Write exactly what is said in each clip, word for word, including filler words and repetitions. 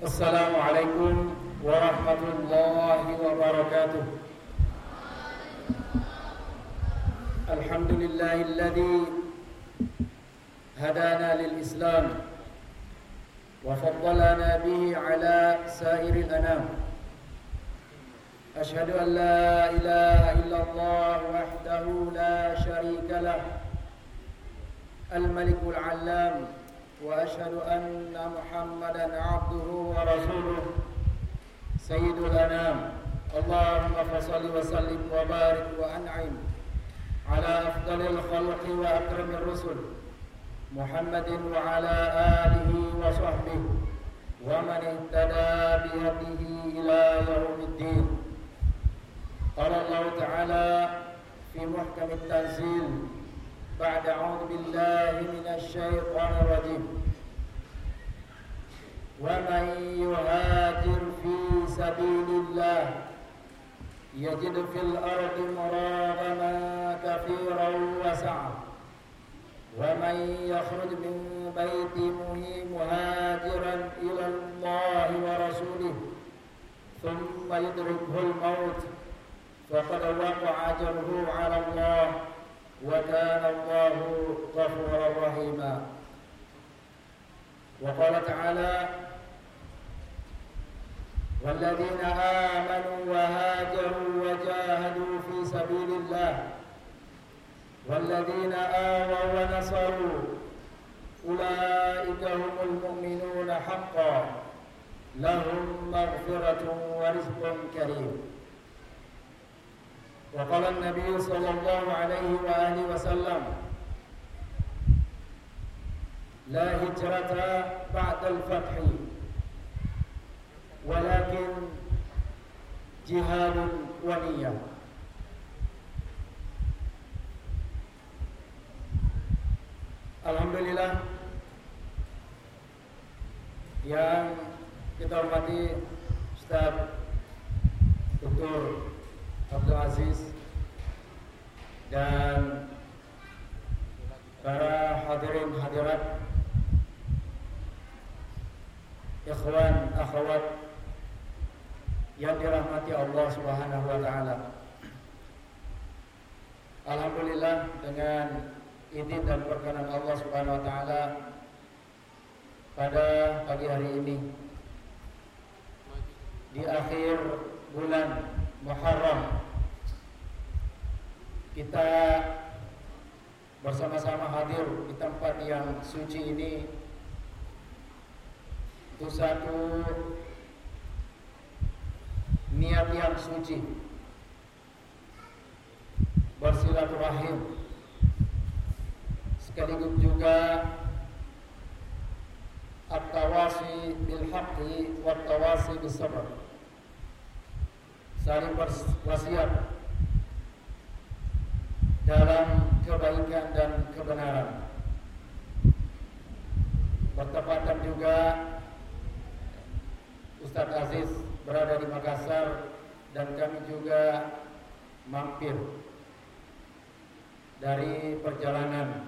Assalamualaikum warahmatullahi wabarakatuh. Alhamdulillahilladzi hadana lil Islam wa faddalana bihi ala sairil anam. Ashhadu an la ilaha illallah wahdahu la syarika lah, al-malikul allam. وأشهد أن محمدا عبده ورسوله سيد الأنام. اللهم فصل وسلم وبارك وأنعم على أفضل الخلق وأكرم الرسل محمد وعلى آله وصحبه ومن اهتدى بهديه إلى يوم الدين. قال الله تعالى في محكم التنزيل بعد أعوذ بالله من الشيطان الرجيم: ومن يهاجر في سبيل الله يجد في الأرض مراغما كثيرا وسعة ومن يخرج من بيته مهاجرا إلى الله ورسوله ثم يدركه الموت فقد وقع أجره على الله وكان الله غفورا رحيما. وقال تعالى: والذين آمنوا وهاجروا وجاهدوا في سبيل الله والذين آووا ونصروا أولئك هم المؤمنون حقا لهم مغفرة ورزق كريم. وقال النبي صلى الله عليه وآله وسلم: لا هجرة بعد الفتح ولكن جهاد ونية. Alhamdulillah yang kita hormati Ustaz Doktor Abdul Aziz dan para hadirin hadirat, ikhwan akhwat yang dirahmati Allah Subhanahu wa taala. Alhamdulillah dengan izin dan perkenan Allah Subhanahu wa taala pada pagi hari ini di akhir bulan Muharram kita bersama-sama hadir di tempat yang suci ini untuk satu niat yang suci, bersilaturahim, sekaligus juga at-tawasi bil haqqi wat tawasi bis sabr, saling berwasiat dalam kebaikan dan kebenaran. Bertepatan juga Ustaz Aziz berada di Makassar dan kami juga mampir dari perjalanan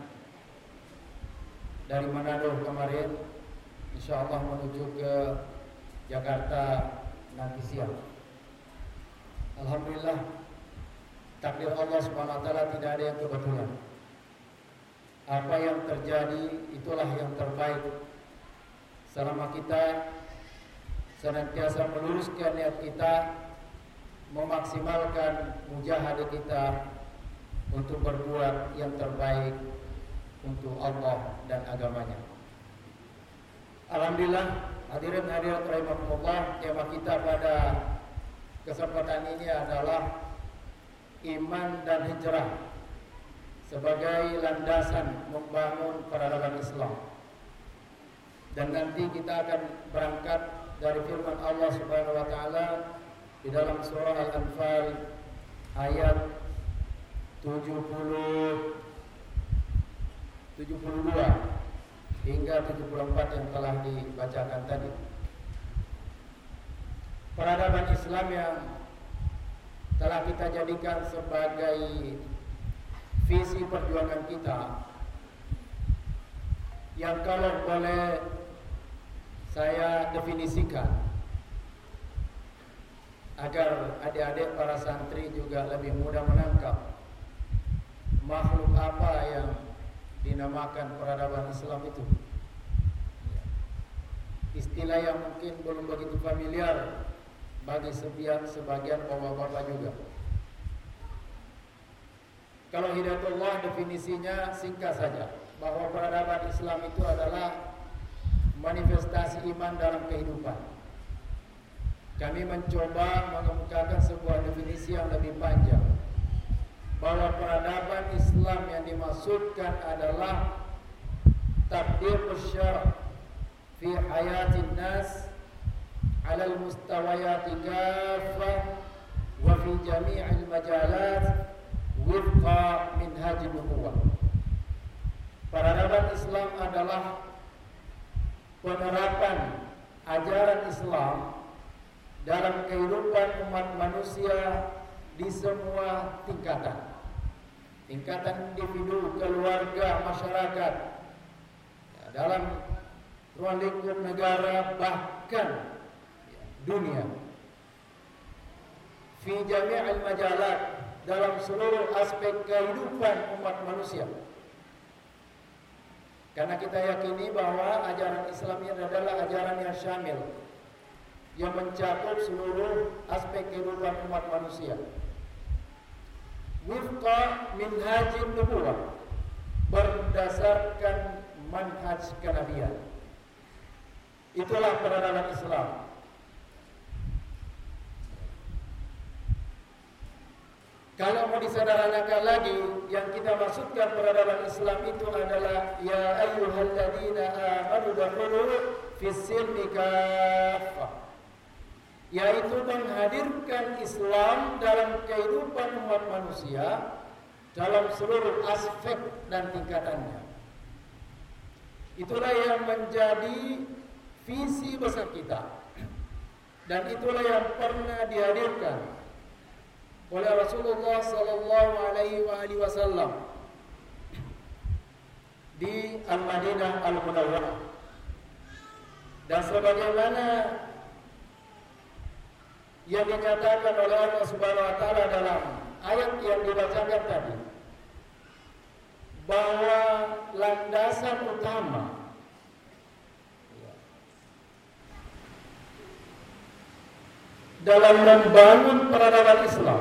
dari Manado kemarin, insyaallah menuju ke Jakarta nanti siang. Alhamdulillah, takdir Allah Subhanahu wa taala tidak ada yang kebetulan. Apa yang terjadi itulah yang terbaik selama kita senantiasa meluruskan niat kita, memaksimalkan mujahadah kita untuk berbuat yang terbaik untuk Allah dan agamanya. Alhamdulillah, hadirin hadirat rahimakumullah, tema kita pada kesempatan ini adalah iman dan hijrah sebagai landasan membangun peradaban Islam. Dan nanti kita akan berangkat dari firman Allah Subhanahu wa taala di dalam surah Al-Anfal ayat tujuh puluh tujuh puluh dua hingga tujuh puluh empat yang telah dibacakan tadi. Peradaban Islam yang telah kita jadikan sebagai visi perjuangan kita, yang kalau boleh saya definisikan agar adik-adik para santri juga lebih mudah menangkap makhluk apa yang dinamakan peradaban Islam itu. Istilah yang mungkin belum begitu familiar bagi sebagian sebagian bapak-bapak juga. Kalau Hidayatullah definisinya singkat saja, bahwa peradaban Islam itu adalah manifestasi iman dalam kehidupan. Kami mencoba mengemukakan sebuah definisi yang lebih panjang, bahwa peradaban Islam yang dimaksudkan adalah tatbiqus syara' fi hayatin nas 'ala al-mustawayat kaffah wa fi jami'il majalat wifqa minhaj nubuwah. Peradaban Islam adalah penerapan ajaran Islam dalam kehidupan umat manusia di semua tingkatan. Tingkatan individu, keluarga, masyarakat, ya, dalam ruang lingkup negara, bahkan ya, dunia. Fi jami'il majalat, dalam seluruh aspek kehidupan umat manusia. Karena kita yakini bahwa ajaran Islam ini adalah ajaran yang syamil, yang mencakup seluruh aspek kehidupan umat manusia. Wifqa minhajin nubuwah, berdasarkan manhaj kenabian. Itulah peradaban Islam. Kalau mau disederhanakan lagi, yang kita maksudkan peradaban Islam itu adalah ya ayyuhalladzina amanu dakhulu fis-silmi kaffah, yaitu menghadirkan Islam dalam kehidupan umat manusia dalam seluruh aspek dan tingkatannya. Itulah yang menjadi visi besar kita, dan itulah yang pernah dihadirkan oleh Rasulullah sallallahu alaihi wasallam di Al-Madinah Al-Munawwarah. Dan sebagaimana yang dinyatakan oleh Allah Subhanahu wa taala dalam ayat yang dibacakan tadi, bahwa landasan utama dalam membangun peradaban Islam,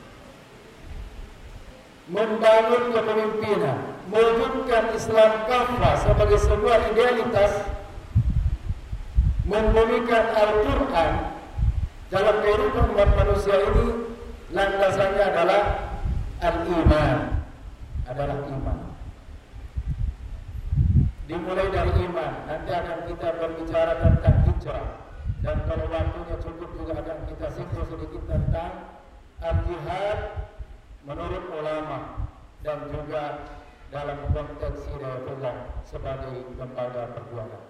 membangun kepemimpinan, mewujudkan Islam kafah sebagai sebuah idealitas, membumikan Al-Quran dalam kehidupan umat manusia ini, landasannya adalah al-iman, adalah iman. Dimulai dari iman, nanti akan kita berbicara tentang hijrah, dan kalau waktunya cukup juga akan kita singgung sedikit tentang al-jihad menurut ulama, dan juga dalam konteks Hidayatullah sebagai lembaga perjuangan.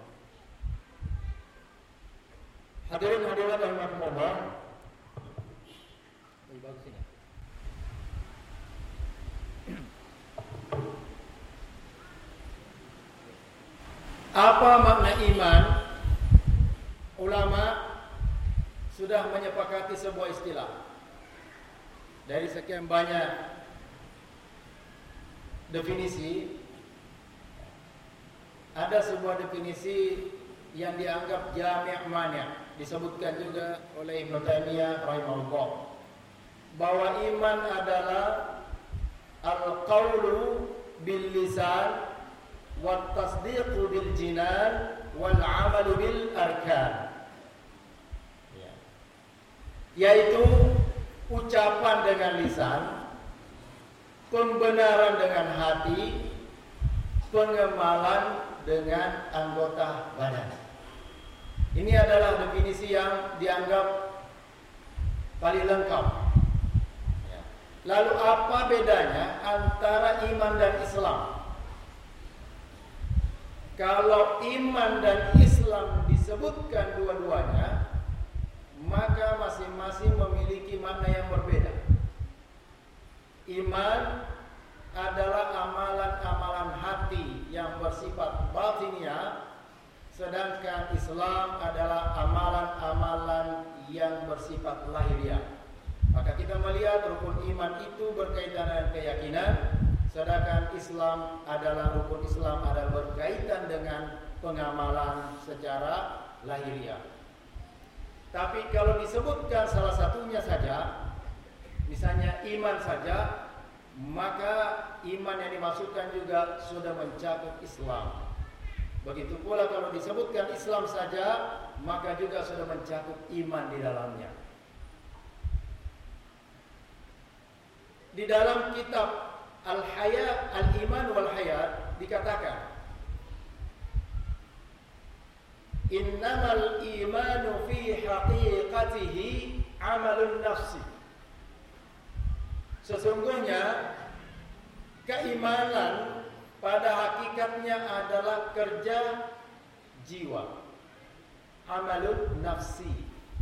Hadirin hadirat rahimakumullah. Lebih bagus ini. Apa makna iman? Ulama sudah menyepakati sebuah istilah. Dari sekian banyak definisi, ada sebuah definisi yang dianggap jami' mani', disebutkan juga oleh Ibnu Taimiyah rahimahullah, bahwa iman adalah al-qawlu bil lisan wat tasdiqu bil jinan wal 'amalu bil arkan, yaitu ucapan dengan lisan, pembenaran dengan hati, pengemalan dengan anggota badan. Ini adalah definisi yang dianggap paling lengkap. Lalu apa bedanya antara iman dan Islam? Kalau iman dan Islam disebutkan dua-duanya, maka masing-masing memiliki makna yang berbeda. Iman adalah amalan-amalan hati yang bersifat batiniah, sedangkan Islam adalah amalan-amalan yang bersifat lahiriah. Maka kita melihat rukun iman itu berkaitan dengan keyakinan, sedangkan Islam adalah rukun Islam adalah berkaitan dengan pengamalan secara lahiriah. Tapi kalau disebutkan salah satunya saja, misalnya iman saja, maka iman yang dimaksudkan juga sudah mencakup Islam. Begitu pula kalau disebutkan Islam saja, maka juga sudah mencakup iman di dalamnya. Di dalam kitab Al-Hayat, Al-Iman wal-Hayat dikatakan, innamal imanu fi haqiqatihi amalun nafsi. Sesungguhnya keimanan pada hakikatnya adalah kerja jiwa, amalun nafsi.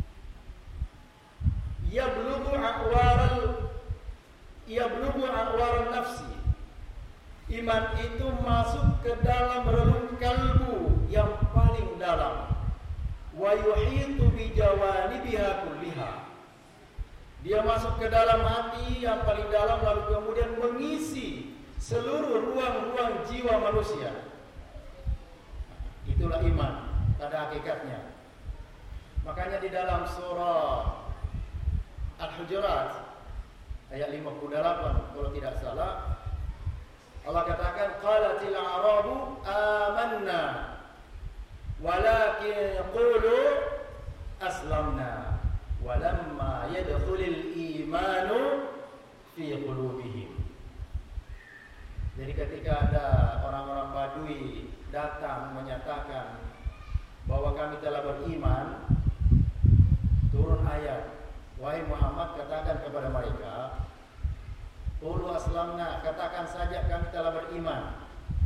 Yablughu aqwaral yablughu aqwaral nafsi. Iman itu masuk ke dalam relung kalbu yang paling dalam. Wa yuhitu bi jawanibiha kulliha. Dia masuk ke dalam hati yang paling dalam, lalu kemudian mengisi seluruh ruang-ruang jiwa manusia. Itulah iman pada hakikatnya. Makanya di dalam surah Al-Hujurat ayat lima puluh delapan kalau tidak salah, Allah katakan qalatil a'rabu amanna walakin yaqulu aslamna walamma yadkhulul imanu fi qulubihim. Jadi ketika ada orang-orang Badui datang menyatakan bahwa kami telah beriman, turun ayat, wahai Muhammad, katakan kepada mereka, qulu aslamna, katakan saja kami telah beriman.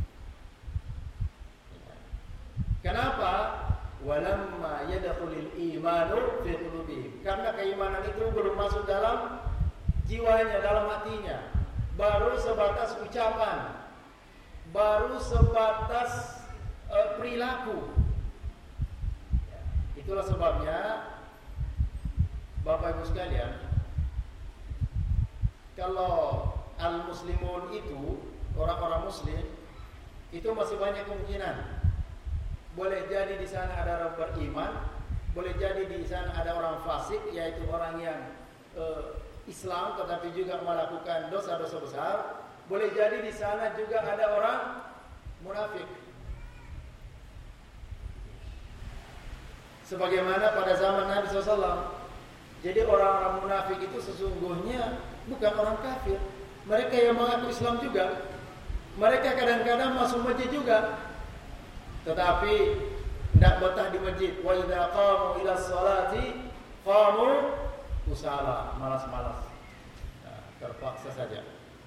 Kenapa? Walamma yadkhulul imanu fi qulubihim. Karena keimanan itu belum masuk dalam jiwanya, dalam hatinya. Baru sebatas ucapan, baru sebatas uh, perilaku. Ya, itulah sebabnya Bapak Ibu sekalian, kalau al-muslimun itu, orang-orang muslim, itu masih banyak kemungkinan. Boleh jadi di sana ada orang beriman, boleh jadi di sana ada orang fasik, yaitu orang yang uh, Islam tetapi juga melakukan dosa-dosa besar. Boleh jadi di sana juga ada orang munafik. Sebagaimana pada zaman Nabi shallallahu alaihi wasallam. Jadi orang-orang munafik itu sesungguhnya bukan orang kafir. Mereka yang mengaku Islam juga. Mereka kadang-kadang masuk masjid juga, tetapi tidak betah di masjid. Wa idza qamu ila sholati qamu kusala, malas-malas, nah, terpaksa saja.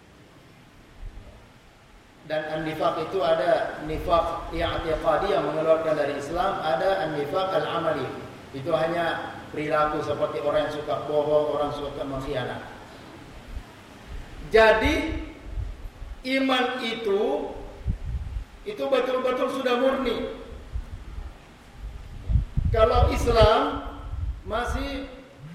Dan an-nifaq itu ada nifaq i'tiqadi yang mengeluarkan dari Islam, ada an-nifaq al-amali. Itu hanya perilaku seperti orang yang suka bohong, orang suka mengkhianat. Jadi iman itu itu betul-betul sudah murni. Kalau Islam masih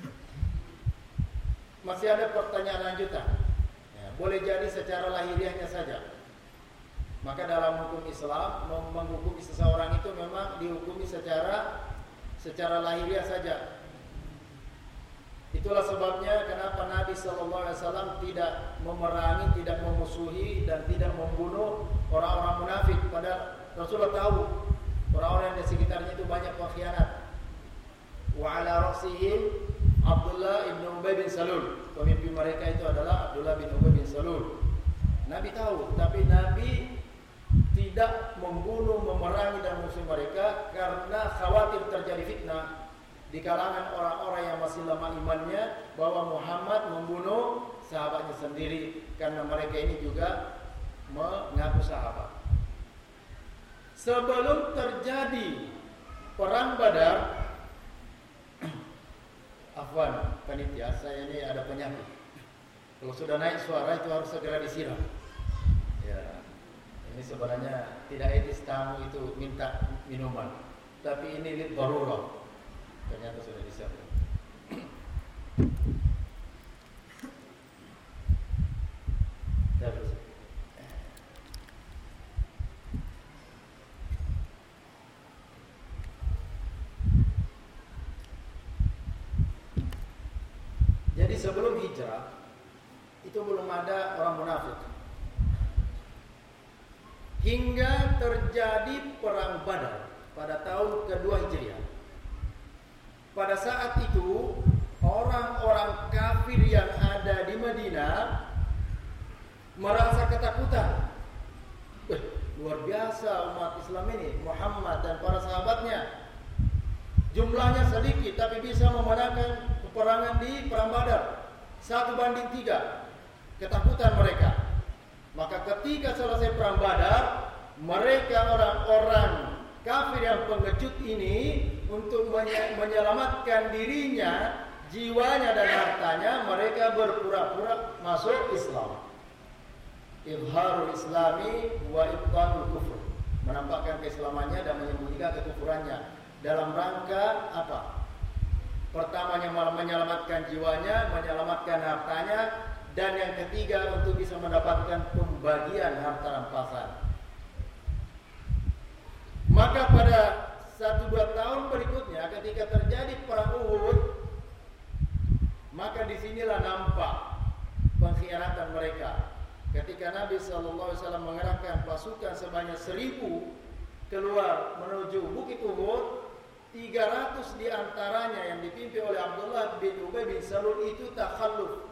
Masih ada pertanyaan lanjutan. Ya, boleh jadi secara lahiriahnya saja. Maka dalam hukum Islam menghukumi seseorang itu memang dihukumi secara secara lahiriah saja. Itulah sebabnya kenapa Nabi shallallahu alaihi wasallam tidak memerangi, tidak memusuhi dan tidak membunuh orang-orang munafik. Padahal Rasulullah tahu orang-orang di sekitarnya itu banyak pengkhianat. Wa ala rasihim Abdullah ibn Ubay bin Salul. Pemimpin mereka itu adalah Abdullah bin Ubay bin Salul. Nabi tahu, tapi Nabi tidak membunuh, memerangi dan musuh mereka karena khawatir terjadi fitnah di kalangan orang-orang yang masih lemah imannya bahwa Muhammad membunuh sahabatnya sendiri, karena mereka ini juga mengaku sahabat. Sebelum terjadi perang Badar, afwan panitia, saya ini ada penyakit. Kalau sudah naik suara itu harus segera disiram. Ya, ini sebenarnya tidak etis tamu itu minta minuman. tapi ini lid darurah. Ternyata sudah disiapkan. Terus. Jadi sebelum hijrah itu belum ada orang munafik. Hingga terjadi perang Badar pada tahun kedua Hijriah. Pada saat itu orang-orang kafir yang ada di Madinah merasa ketakutan. Eh, luar biasa umat Islam ini, Muhammad dan para sahabatnya. Jumlahnya sedikit tapi bisa memenangkan peperangan di perang Badar. Satu banding tiga. Ketakutan mereka. Maka ketika selesai perang Badar, mereka orang-orang kafir yang pengecut ini untuk menyelamatkan dirinya, jiwanya dan hartanya, mereka berpura-pura masuk Islam. Izharul Islami wa ibtanul kufur, menampakkan keislamannya dan menyembunyikan kekufurannya. Dalam rangka apa? Pertamanya malah menyelamatkan jiwanya, menyelamatkan hartanya, dan yang ketiga untuk bisa mendapatkan pembagian harta rampasan. Maka pada satu dua tahun berikutnya ketika terjadi perang Uhud, maka disinilah nampak pengkhianatan mereka. Ketika Nabi shallallahu alaihi wasallam mengerahkan pasukan sebanyak seribu keluar menuju Bukit Uhud, tiga ratus diantaranya yang dipimpin oleh Abdullah bin Ubay bin Salul itu takhalluf,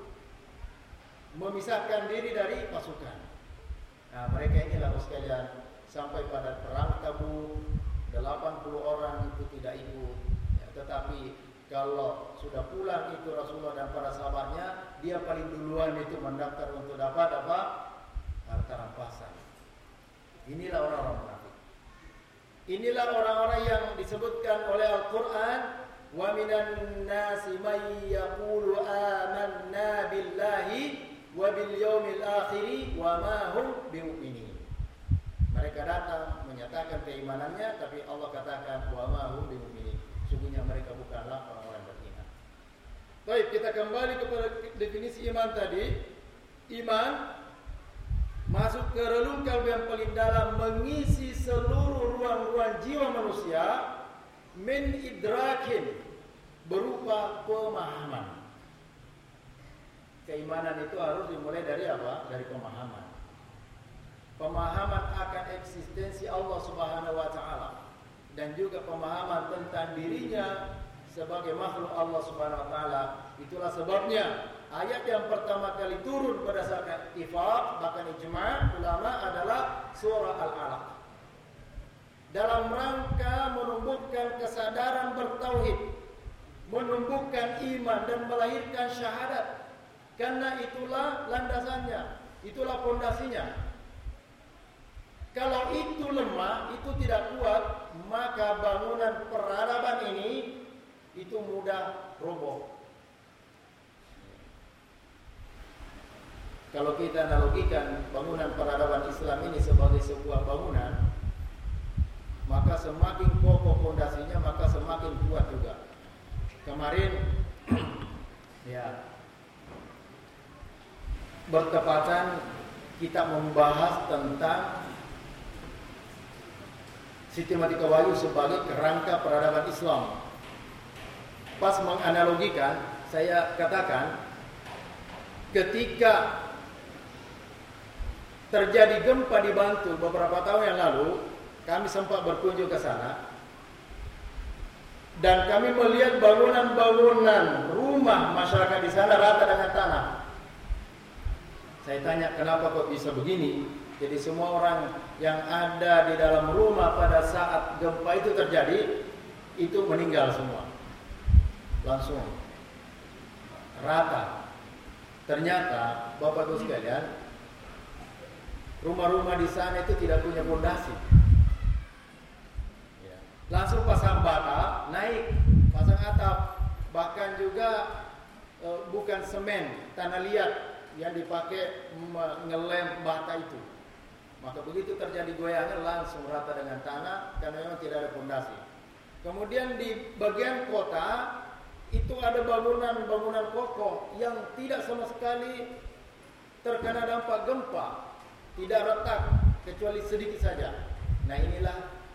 memisahkan diri dari pasukan. Nah, mereka ini lalu sekalian sampai pada perang Tabuk, delapan puluh orang itu tidak ikut. Ya, tetapi kalau sudah pulang itu Rasulullah dan para sahabatnya, dia paling duluan itu mendaftar untuk dapat apa? Harta rampasan. Inilah orang-orang munafik. Inilah orang-orang yang disebutkan oleh Al-Quran, wa minan nasi may yaqulu amanna billahi wa bil yaumil akhir wa ma hum bimu'minin. Mereka datang menyatakan keimanannya, tapi Allah katakan wa ma hum bimu'minin. Sungguhnya mereka bukanlah orang-orang beriman. Baik, kita kembali kepada definisi iman tadi. Iman masuk ke relung kalbu yang paling dalam, mengisi seluruh ruang-ruang jiwa manusia, min idrakin, berupa pemahaman. Keimanan itu harus dimulai dari apa? Dari pemahaman. Pemahaman akan eksistensi Allah Subhanahu wa taala dan juga pemahaman tentang dirinya sebagai makhluk Allah Subhanahu wa taala. Itulah sebabnya ayat yang pertama kali turun berdasarkan ittifaq bahkan ijma' ulama adalah surah Al-Alaq. Dalam rangka menumbuhkan kesadaran bertauhid, menumbuhkan iman dan melahirkan syahadat. Karena itulah landasannya, itulah fondasinya. Kalau itu lemah, itu tidak kuat, maka bangunan peradaban ini itu mudah roboh. Kalau kita analogikan bangunan peradaban Islam ini sebagai sebuah bangunan, maka semakin kokoh fondasinya, maka semakin kuat juga. Kemarin ya bertepatan kita membahas tentang sistematika wahyu sebagai kerangka peradaban Islam. Pas menganalogikan, saya katakan ketika terjadi gempa di Bantul beberapa tahun yang lalu, kami sempat berkunjung ke sana dan kami melihat bangunan-bangunan rumah masyarakat di sana rata dengan tanah. Saya tanya kenapa kok bisa begini? Jadi semua orang yang ada di dalam rumah pada saat gempa itu terjadi itu meninggal semua, langsung rata. Ternyata Bapak Ibu sekalian, rumah-rumah di sana itu tidak punya fondasi. Ya. Langsung pasang bata, naik, pasang atap, bahkan juga e, bukan semen, tanah liat yang dipakai mengelem bata itu. Maka begitu terjadi goyangan langsung rata dengan tanah karena memang tidak ada fondasi. Kemudian di bagian kota itu ada bangunan-bangunan kokoh yang tidak sama sekali terkena dampak gempa, tidak retak kecuali sedikit saja. Nah, inilah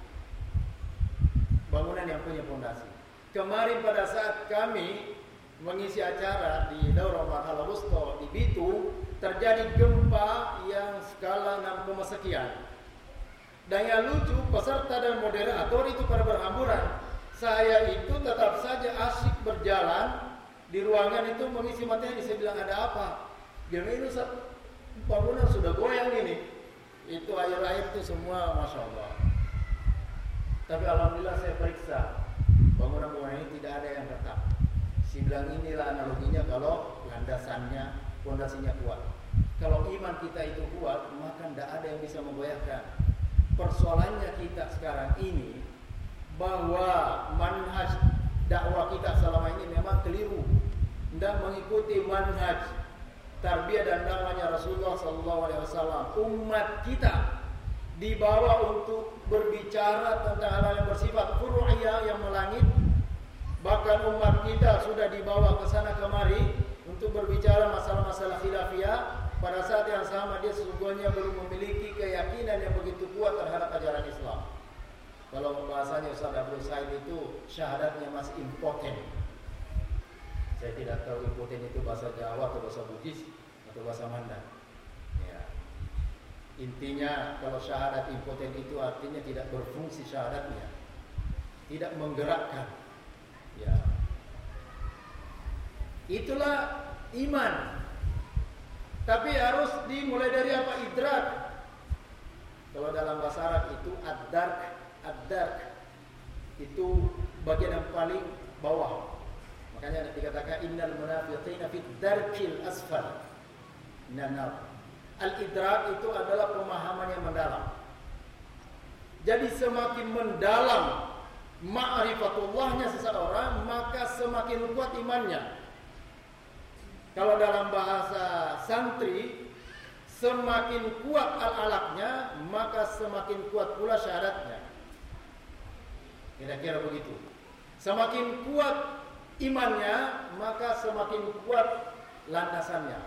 bangunan yang punya fondasi. Kemarin pada saat kami mengisi acara di Daurah Marhala Wusta di Bitung, terjadi gempa yang skala enam koma sekian. Dan yang lucu, peserta dan moderator itu pada berhamburan. Saya itu tetap saja asyik berjalan di ruangan itu mengisi materi. Saya bilang, ada apa? Dia bilang, ini bangunan sudah goyang ini. Itu air-air itu semua, Masya Allah. Tapi alhamdulillah saya periksa, bangunan-bangunan ini tidak ada yang retak. Saya bilang, inilah analoginya kalau landasannya, fondasinya kuat. Kalau iman kita itu kuat, maka tidak ada yang bisa memgoyahkan. Persoalannya kita sekarang ini, bahwa manhaj dakwah kita selama ini memang keliru, tidak mengikuti manhaj tarbiyah dan dakwahnya Rasulullah sallallahu alaihi wasallam. Umat kita dibawa untuk berbicara tentang hal yang bersifat furu'iyah yang melangit. Bahkan umat kita sudah dibawa ke sana kemari untuk berbicara masalah-masalah khilafiyah. Pada saat yang sama dia sesungguhnya belum memiliki keyakinan yang begitu kuat terhadap ajaran Islam. Kalau bahasanya Ustaz Abdul Said itu syahadatnya masih impoten. Saya tidak tahu impoten itu bahasa Jawa atau bahasa Bugis atau bahasa Mandan. Ya. Intinya kalau syahadat impoten itu artinya tidak berfungsi syahadatnya, tidak menggerakkan. Ya. Itulah iman. Tapi harus dimulai dari apa? Idrak. Kalau dalam bahasa Arab itu ad-dark, ad-dark itu bagian yang paling bawah. Makanya dikatakan innal munafiqina fid darkil asfal minan nar. Al-idrak itu adalah pemahaman yang mendalam. Jadi semakin mendalam ma'rifatullahnya seseorang, maka semakin kuat imannya. Kalau dalam bahasa santri, semakin kuat al-alaqnya, maka semakin kuat pula syahadatnya. Kira-kira begitu. Semakin kuat imannya, maka semakin kuat landasannya.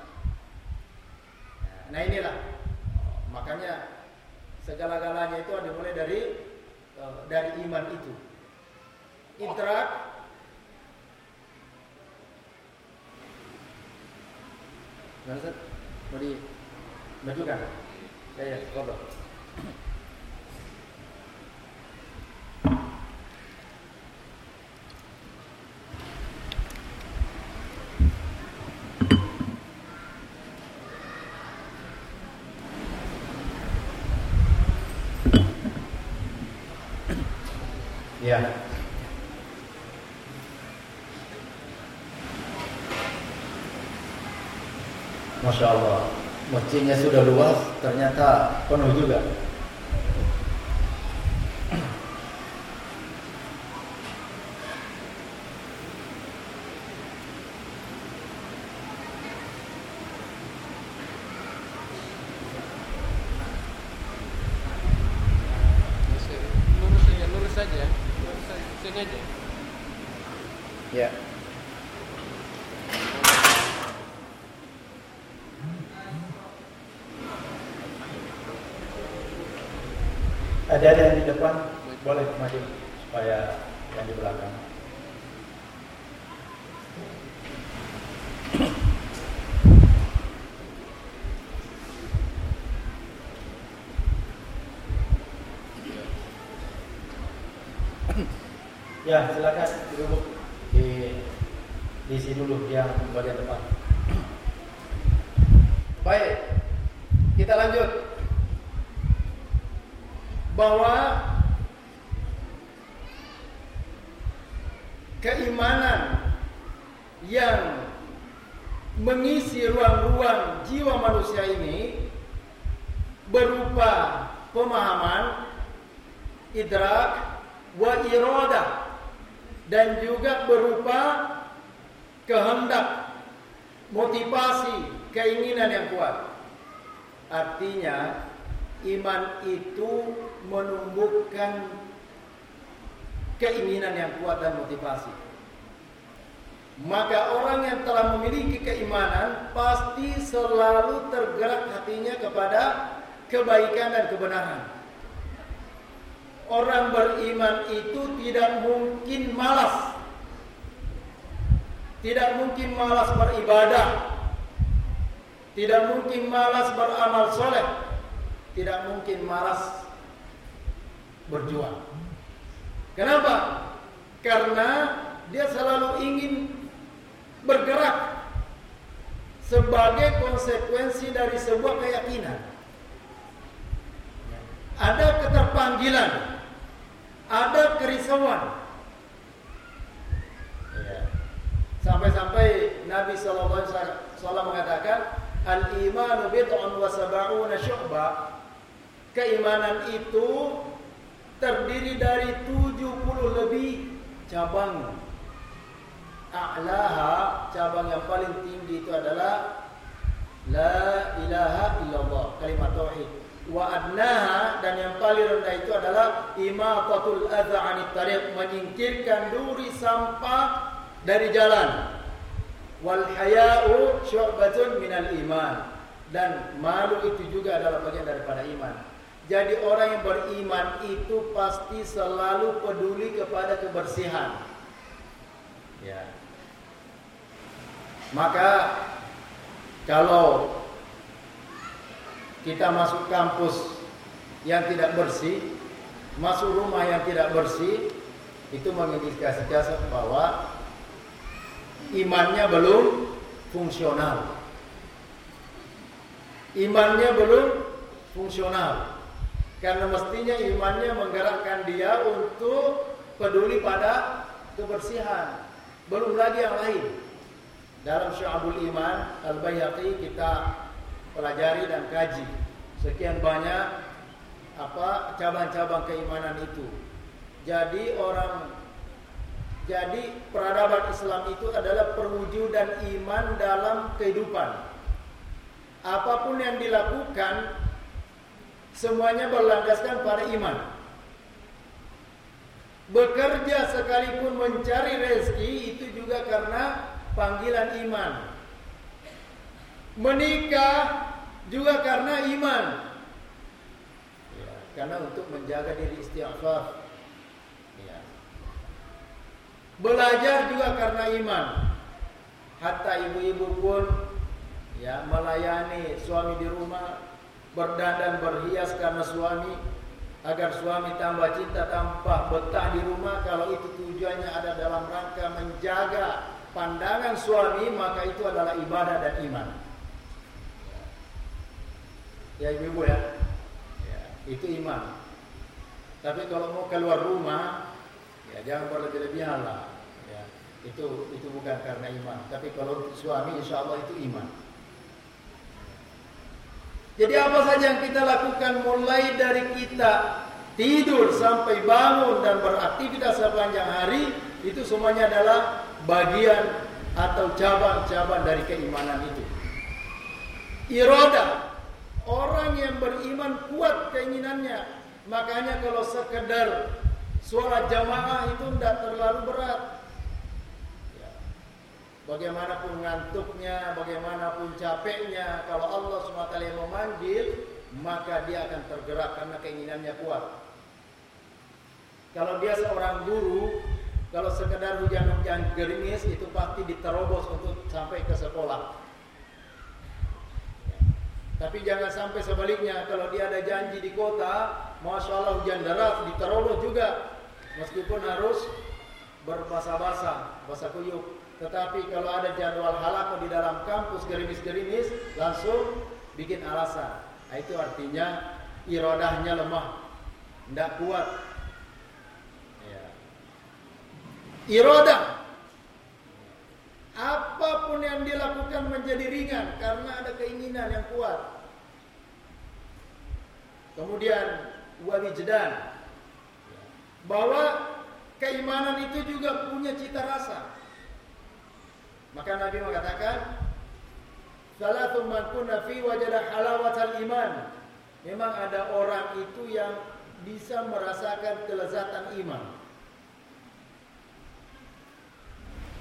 Nah inilah, makanya segala-galanya itu dimulai dari dari iman itu. Idrak. Mana Ustaz? Mau dimajukan? Ya, ya, kodok. Ya. Masya Allah, masjidnya sudah luas, ternyata penuh juga. Lurus saja, lurus saja, lurus saja, sini aja. Ya. Ada yang di depan boleh maju supaya yang di belakang. Ya, silakan duduk di diisi dulu yang bagian depan. Baik, kita lanjut. Bahwa keimanan yang mengisi ruang-ruang jiwa manusia ini berupa pemahaman, idrak, wa iradah, dan juga berupa kehendak, motivasi, keinginan yang kuat. Artinya iman itu menumbuhkan keinginan yang kuat dan motivasi. Maka orang yang telah memiliki keimanan pasti selalu tergerak hatinya kepada kebaikan dan kebenaran. Orang beriman itu tidak mungkin malas. Tidak mungkin malas beribadah. Tidak mungkin malas beramal soleh. Tidak mungkin malas berjuang. Kenapa? Karena dia selalu ingin bergerak sebagai konsekuensi dari sebuah keyakinan. Ada keterpanggilan, ada kerisauan. Sampai-sampai Nabi Sallallahu Alaihi Wasallam mengatakan, al-imanu bid'un wa sab'una syu'bah. Keimanan itu terdiri dari tujuh puluh lebih cabang. A'laha, cabang yang paling tinggi itu adalah la ilaha illallah, kalimat tauhid. Wa adnaha, dan yang paling rendah itu adalah imatatul adza 'anit tariq, menyingkirkan duri sampah dari jalan. Wal haya'u syu'batun minal iman, dan malu itu juga adalah bagian daripada iman. Jadi orang yang beriman itu pasti selalu peduli kepada kebersihan. Ya. Maka kalau kita masuk kampus yang tidak bersih, masuk rumah yang tidak bersih, itu mengindikasikan bahwa imannya belum fungsional. Imannya belum fungsional. Karena mestinya imannya menggerakkan dia untuk peduli pada kebersihan. Belum lagi yang lain. Dalam Syu'abul Iman Al-Baihaqi kita pelajari dan kaji sekian banyak apa cabang-cabang keimanan itu. Jadi orang jadi peradaban Islam itu adalah perwujudan iman dalam kehidupan. Apapun yang dilakukan semuanya berlandaskan pada iman. Bekerja sekalipun mencari rezeki itu juga karena panggilan iman. Menikah juga karena iman. Ya, karena untuk menjaga diri istighfar. Ya. Belajar juga karena iman. Hatta ibu-ibu pun ya melayani suami di rumah, berdandan berhias karena suami, agar suami tambah cinta, tambah betah di rumah. Kalau itu tujuannya ada dalam rangka menjaga pandangan suami, maka itu adalah ibadah dan iman. Ya ibu-ibu ya, ya itu iman. Tapi kalau mau keluar rumah, ya jangan berlebih-lebihan lah. Ya, itu itu bukan karena iman. Tapi kalau suami, insya Allah itu iman. Jadi apa saja yang kita lakukan mulai dari kita tidur sampai bangun dan beraktivitas sepanjang hari, itu semuanya adalah bagian atau cabang-cabang dari keimanan itu. Iradah, orang yang beriman kuat keinginannya. Makanya kalau sekedar sholat jamaah itu tidak terlalu berat. Bagaimanapun ngantuknya, bagaimanapun capeknya, kalau Allah subhanahu wa taala yang memanggil, maka dia akan tergerak karena keinginannya kuat. Kalau dia seorang guru, kalau sekedar hujan-hujan gerimis, itu pasti diterobos untuk sampai ke sekolah. Tapi jangan sampai sebaliknya, kalau dia ada janji di kota, masya Allah hujan deras, diterobos juga, meskipun harus berbasa-basa, basa kuyup. Tetapi kalau ada jadwal halaqah di dalam kampus gerimis-gerimis, langsung bikin alasan. Nah, itu artinya iradahnya lemah, tidak kuat. Ya. Iradah, apapun yang dilakukan menjadi ringan karena ada keinginan yang kuat. Kemudian wawijdan, bahwa keimanan itu juga punya cita rasa. Maka Nabi mengatakan, "Salatun man kunna fi wajada halawatal iman." Memang ada orang itu yang bisa merasakan kelezatan iman.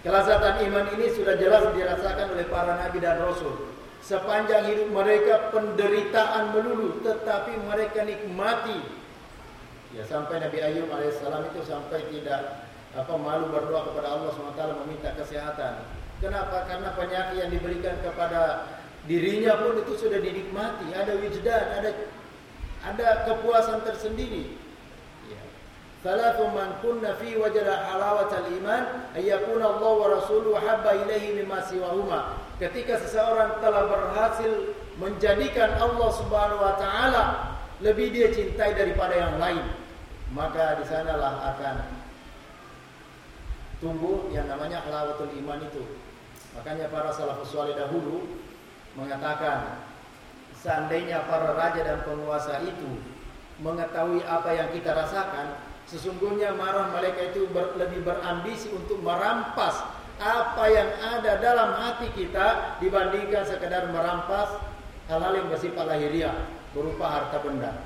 Kelezatan iman ini sudah jelas dirasakan oleh para nabi dan rasul. Sepanjang hidup mereka penderitaan melulu, tetapi mereka nikmati. Ya, sampai Nabi Ayub alaihissalam itu sampai tidak apa malu berdoa kepada Allah subhanahu wa taala meminta kesehatan. Kenapa? Karena penyakit yang diberikan kepada dirinya pun itu sudah dinikmati, ada wijdan, ada ada kepuasan tersendiri. Ya. Salatu man kunna fi wajada halawatal iman ayyakuna Allah wa rasuluhu habba ilaihi mimma siwahuma. Ketika seseorang telah berhasil menjadikan Allah Subhanahu wa taala lebih dia cintai daripada yang lain, maka di sanalah akan tumbuh yang namanya halawatul iman itu. Makanya para salafus saleh dahulu mengatakan, seandainya para raja dan penguasa itu mengetahui apa yang kita rasakan, sesungguhnya marah mereka itu ber, lebih berambisi untuk merampas apa yang ada dalam hati kita dibandingkan sekedar merampas hal-hal yang bersifat lahiriah berupa harta benda.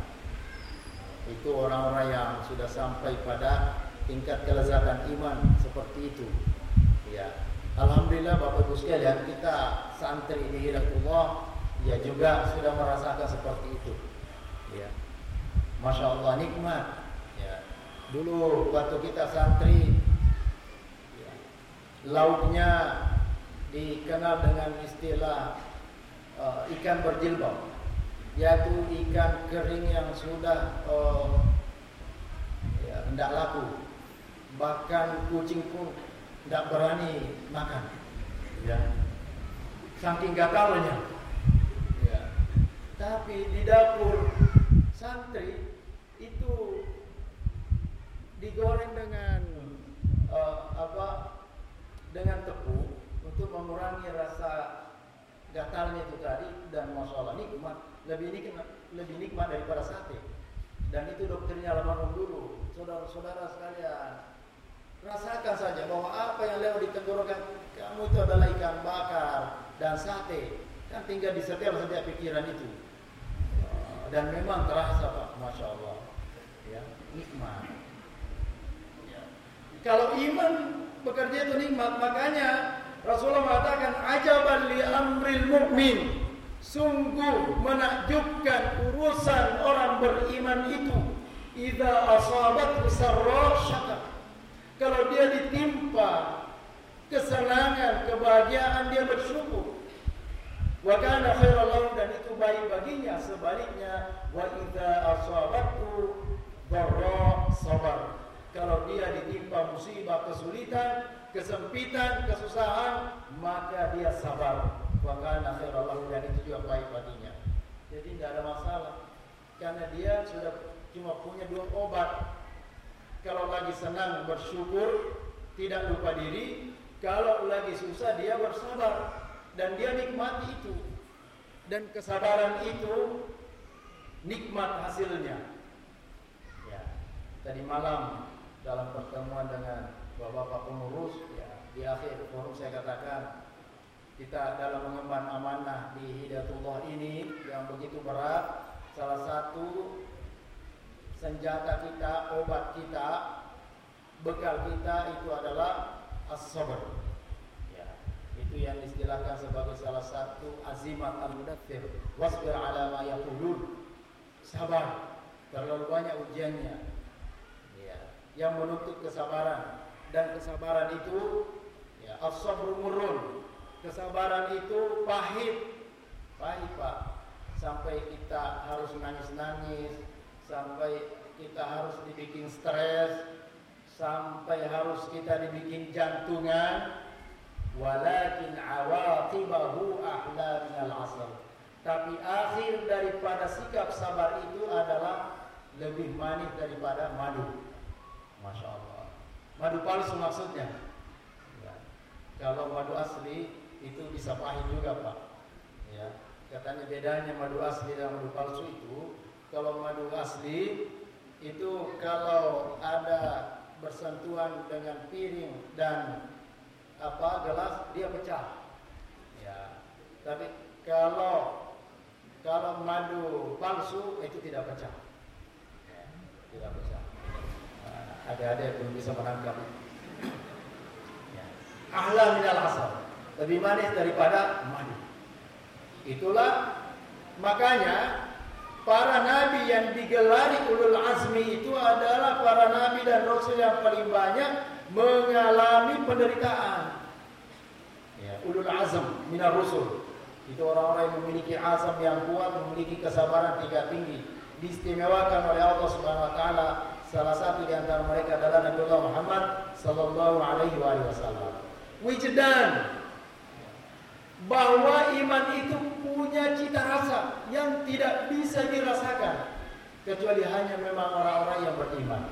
Itu orang-orang yang sudah sampai pada tingkat kelezatan iman seperti itu. Ya, alhamdulillah Bapak Ibu sekalian, kita santri di Hidayatullah ya juga sudah merasakan seperti itu. Ya, masya Allah nikmat. Ya, dulu waktu kita santri, ya, lauknya dikenal dengan istilah uh, ikan berjilbab, yaitu ikan kering yang sudah uh, ya, tidak laku. Bahkan kucing pun tidak berani makan, ya, saking gatalnya. Ya. Tapi di dapur santri itu digoreng dengan uh, apa? Dengan tepung untuk mengurangi rasa gatalnya itu tadi, dan masalah nikmat, lebih nikmat, lebih nikmat daripada sate. Dan itu doktrinnya almarhum dulu. Saudara-saudara sekalian, rasakan saja bahwa apa yang lewat di tenggorokan kamu itu adalah ikan bakar dan sate. Kan tinggal di setiap setiap pikiran itu. Dan memang terasa Pak, masya Allah, ya, nikmat. Ya. Kalau iman bekerja itu nikmat, makanya Rasulullah mengatakan ajaban li amril mu'min. Sungguh menakjubkan urusan orang beriman itu. Idza asabat sarra syakar. Kalau dia ditimpa kesenangan, kebahagiaan, dia bersyukur. Wa kana khairal lahu, dan itu baik baginya. Sebaliknya, wa idza asabatu dharra sabar. Kalau dia ditimpa musibah, kesulitan, kesempitan, kesusahan, maka dia sabar. Wa kana khairal lahu, dan itu juga baik baginya. Jadi tidak ada masalah, karena dia sudah cuma punya dua obat. Kalau lagi senang bersyukur, tidak lupa diri. Kalau lagi susah dia bersabar, dan dia nikmati itu. Dan kesabaran itu nikmat hasilnya. Ya, tadi malam dalam pertemuan dengan bapak-bapak pengurus, ya, di akhir forum saya katakan, kita dalam mengemban amanah di Hidayatullah ini yang begitu berat, salah satu senjata kita, obat kita, bekal kita itu adalah as-sabr. Ya, itu yang istilahkan sebagai salah satu azimat al-mudaththir. Wasbir ala ma yaqulun. Sabar, terlalu banyak ujiannya. Ya, yang menuntut kesabaran, dan kesabaran itu ya, as-sabru murrun. Kesabaran itu pahit. Pahit, Pak. Sampai kita harus nangis-nangis, sampai kita harus dibikin stres, sampai harus kita dibikin jantungan. Walakin awaqibahu ahla minal asal. Tapi akhir daripada sikap sabar itu adalah lebih manis daripada madu. Masya Allah. Madu palsu maksudnya. Ya. Kalau madu asli itu bisa pahit juga Pak. Ya. Katanya bedanya madu asli dan madu palsu itu, kalau madu asli itu kalau ada bersentuhan dengan piring dan apa gelas, dia pecah. Ya. Tapi kalau kalau madu palsu itu tidak pecah. Ya, tidak pecah. Nah, ada-ada yang belum bisa menangkap. Ya. ahla minal asal, lebih manis daripada madu. Itulah makanya para nabi yang digelari ulul azmi itu adalah para nabi dan rasul yang paling banyak mengalami penderitaan. Ya, ulul azm minar rusul itu orang-orang yang memiliki azam yang kuat, memiliki kesabaran tingkat tinggi, diistimewakan oleh Allah Subhanahu wa taala. Salah satu di antara mereka adalah Nabi Muhammad sallallahu alaihi wasallam. Wijdan, bahwa iman itu punya cita rasa yang tidak bisa dirasakan kecuali hanya memang orang-orang yang beriman.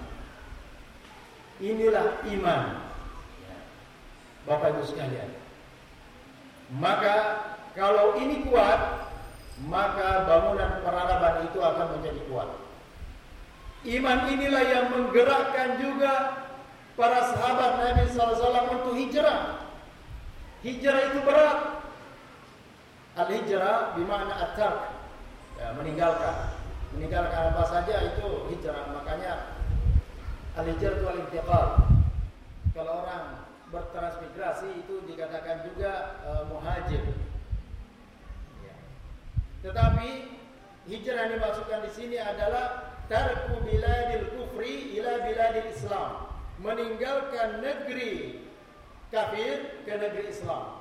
Inilah iman, Bapak Ibu sekalian. Maka kalau ini kuat, maka bangunan peradaban itu akan menjadi kuat. Iman inilah yang menggerakkan juga para sahabat Nabi sallallahu alaihi wasallam untuk hijrah. Hijrah itu berat. Al-hijrah bermakna at-tark, ya, meninggalkan. Meninggalkan apa saja itu hijrah. Makanya al-hijrah itu al-intiqal. Kalau orang bertransmigrasi itu dikatakan juga uh, muhajir. Ya. Tetapi hijrah yang dimaksudkan di sini adalah tarku biladil kufri ila biladil Islam, meninggalkan negeri kafir ke negeri Islam.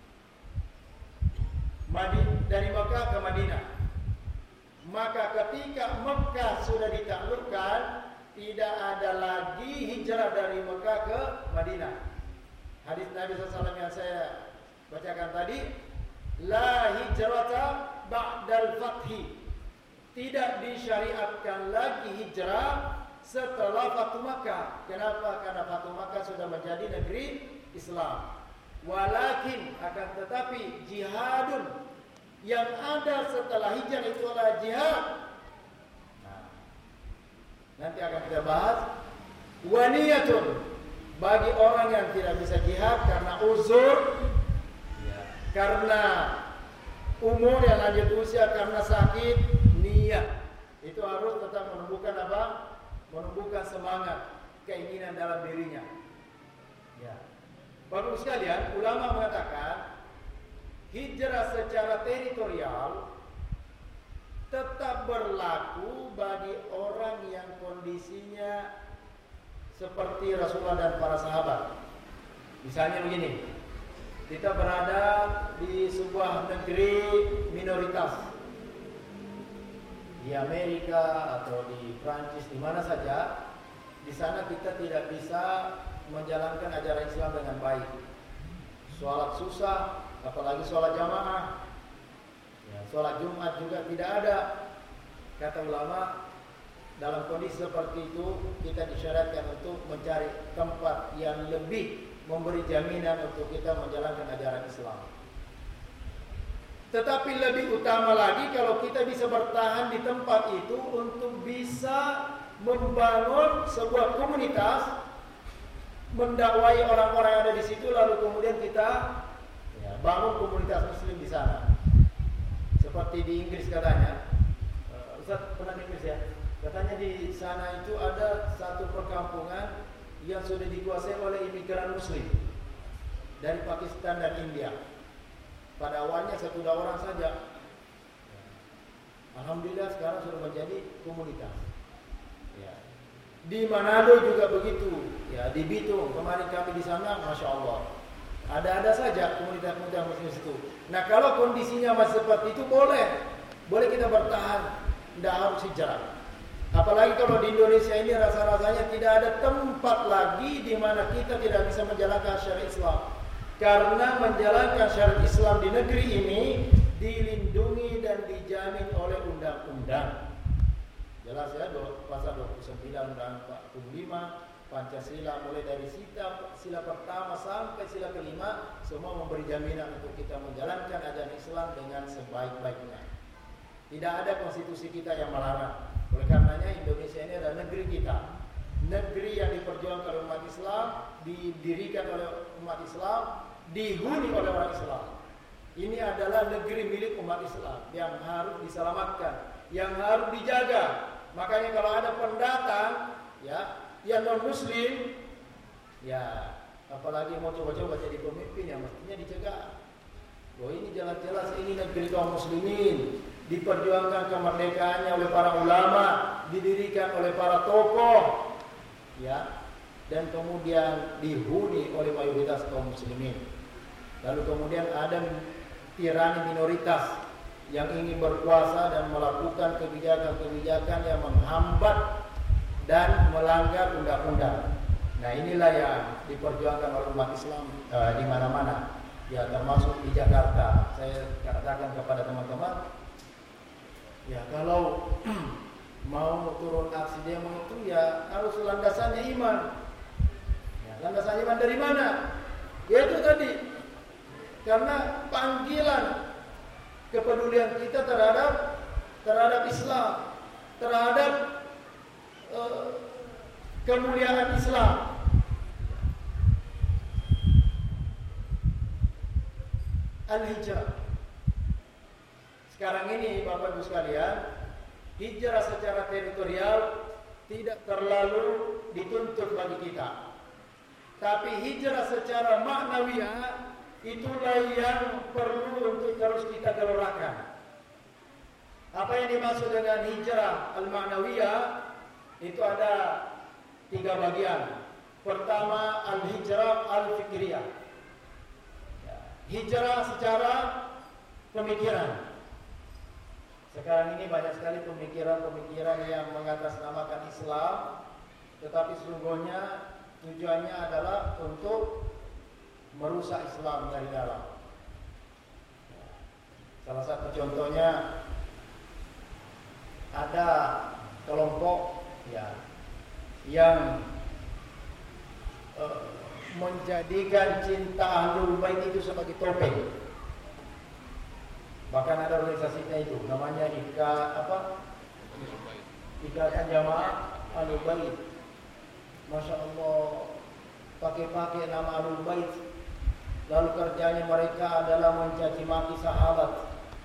Dari Mekah ke Madinah. Maka ketika Mekah sudah ditaklukkan, tidak ada lagi hijrah dari Mekah ke Madinah. Hadis Nabi sallallahu alaihi wasallam yang saya bacakan tadi, la hijrata ba'dal fathi, tidak disyariatkan lagi hijrah setelah Fatu Makkah. Kenapa? Karena Fatu Makkah sudah menjadi negeri Islam. Walakin akan tetapi jihadun, yang ada setelah hijrah itu adalah jihad. Nah, nanti akan kita bahas. Waniyatun, bagi orang yang tidak bisa jihad karena uzur, ya, karena umur yang lanjut usia, karena sakit, niat itu harus tetap menumbuhkan apa? Menumbuhkan semangat, keinginan dalam dirinya. Ya. Bapak Ibu sekalian, ulama mengatakan hijrah secara teritorial tetap berlaku bagi orang yang kondisinya seperti Rasulullah dan para sahabat. Misalnya begini, kita berada di sebuah negeri minoritas, di Amerika atau di Prancis, di mana saja, di sana kita tidak bisa menjalankan ajaran Islam dengan baik. Sholat susah, apalagi sholat jamaah. Ya, sholat Jumat juga tidak ada. Kata ulama, dalam kondisi seperti itu kita disyariatkan untuk mencari tempat yang lebih memberi jaminan untuk kita menjalankan ajaran Islam. Tetapi lebih utama lagi kalau kita bisa bertahan di tempat itu untuk bisa membangun sebuah komunitas, mendakwai orang-orang yang ada di situ, lalu kemudian kita ya, bangun komunitas Muslim di sana. Seperti di Inggris katanya, uh, Ustaz pernah di Inggris ya? Katanya di sana itu ada satu perkampungan yang sudah dikuasai oleh imigran Muslim dari Pakistan dan India. Pada awalnya satu dua orang saja. Alhamdulillah sekarang sudah menjadi komunitas. Ya. Di Manado juga begitu. Ya, di Bitung kemarin kami di sana, masya Allah. Ada-ada saja komunitas-komunitas Muslim itu. Nah kalau kondisinya masih seperti itu boleh, boleh kita bertahan, tidak harus hijrah. Apalagi kalau di Indonesia ini rasa-rasanya tidak ada tempat lagi di mana kita tidak bisa menjalankan syariat Islam. Karena menjalankan syariat Islam di negeri ini dilindungi dan dijamin oleh undang-undang. Jelas ya, pasal dua puluh sembilan dan empat puluh lima Pancasila, mulai dari sila, sila pertama sampai sila kelima, semua memberi jaminan untuk kita menjalankan ajaran Islam dengan sebaik-baiknya. Tidak ada konstitusi kita yang melarang. Oleh karenanya Indonesia ini adalah negeri kita, negeri yang diperjuangkan oleh umat Islam, didirikan oleh umat Islam, dihuni oleh orang Islam. Ini adalah negeri milik umat Islam yang harus diselamatkan, yang harus dijaga. Makanya kalau ada pendatang ya yang non Muslim, ya apalagi mau coba-coba jadi pemimpin ya mestinya dicegah. Oh ini jelas-jelas ini negeri kaum muslimin, diperjuangkan kemerdekaannya oleh para ulama, didirikan oleh para tokoh, ya, dan kemudian dihuni oleh mayoritas kaum muslimin. Lalu kemudian ada tirani minoritas yang ingin berkuasa dan melakukan kebijakan-kebijakan yang menghambat dan melanggar undang-undang. Nah inilah yang diperjuangkan oleh umat Islam uh, di mana-mana, ya termasuk di Jakarta. Saya katakan kepada teman-teman, ya kalau mau turun aksi demo itu ya harus landasannya iman. Ya, landasan iman dari mana? Ya itu tadi, karena panggilan kepedulian kita terhadap terhadap Islam, terhadap uh, kemuliaan Islam. Al-hijrah. Sekarang ini Bapak Ibu sekalian, hijrah secara teritorial tidak terlalu dituntut bagi kita. Tapi hijrah secara maknawiyah itulah yang perlu untuk terus kita gelorakan. Apa yang dimaksud dengan hijrah al-maknawiyah? Itu ada tiga bagian. Pertama, al-hijrah al-fikriyah. Hijrah secara pemikiran. Sekarang ini banyak sekali pemikiran-pemikiran yang mengatasnamakan Islam, tetapi sesungguhnya tujuannya adalah untuk merusak Islam dari dalam. Salah satu contohnya ada kelompok ya yang uh, menjadikan cinta Ahlul Bait itu sebagai topeng. Bahkan ada organisasinya itu, namanya Ika apa? Ikatan Jamaah Ahlul Bait. Masya Allah, pakai-pakai nama Ahlul Bait. Lalu kerjanya mereka adalah mencaci maki sahabat,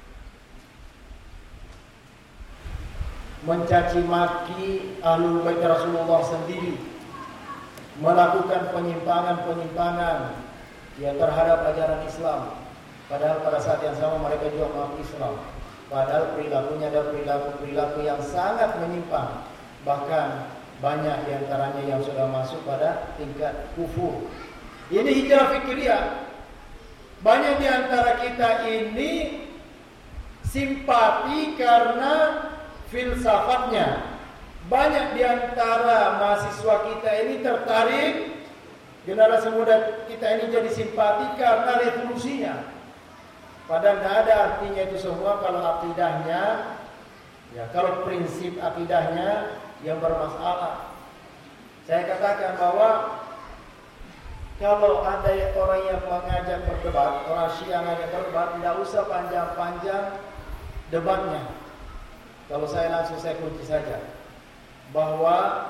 mencaci maki Ahlul Bait Rasulullah sendiri, melakukan penyimpangan-penyimpangan ya terhadap ajaran Islam. Padahal pada saat yang sama mereka juga mengaku Islam. Padahal perilakunya adalah perilaku-perilaku yang sangat menyimpang. Bahkan banyak diantaranya yang sudah masuk pada tingkat kufur. Ini hijrah fikriyah. Banyak diantara kita ini simpati karena filsafatnya. Banyak diantara mahasiswa kita ini tertarik, generasi muda kita ini jadi simpati karena revolusinya. Padahal tidak ada artinya itu semua kalau akidahnya, ya kalau prinsip akidahnya yang bermasalah. Saya katakan bahwa kalau ada orang yang mengajak berdebat, orang Syiah mengajak berdebat, tidak usah panjang-panjang debatnya. Kalau saya langsung saya kunci saja, bahwa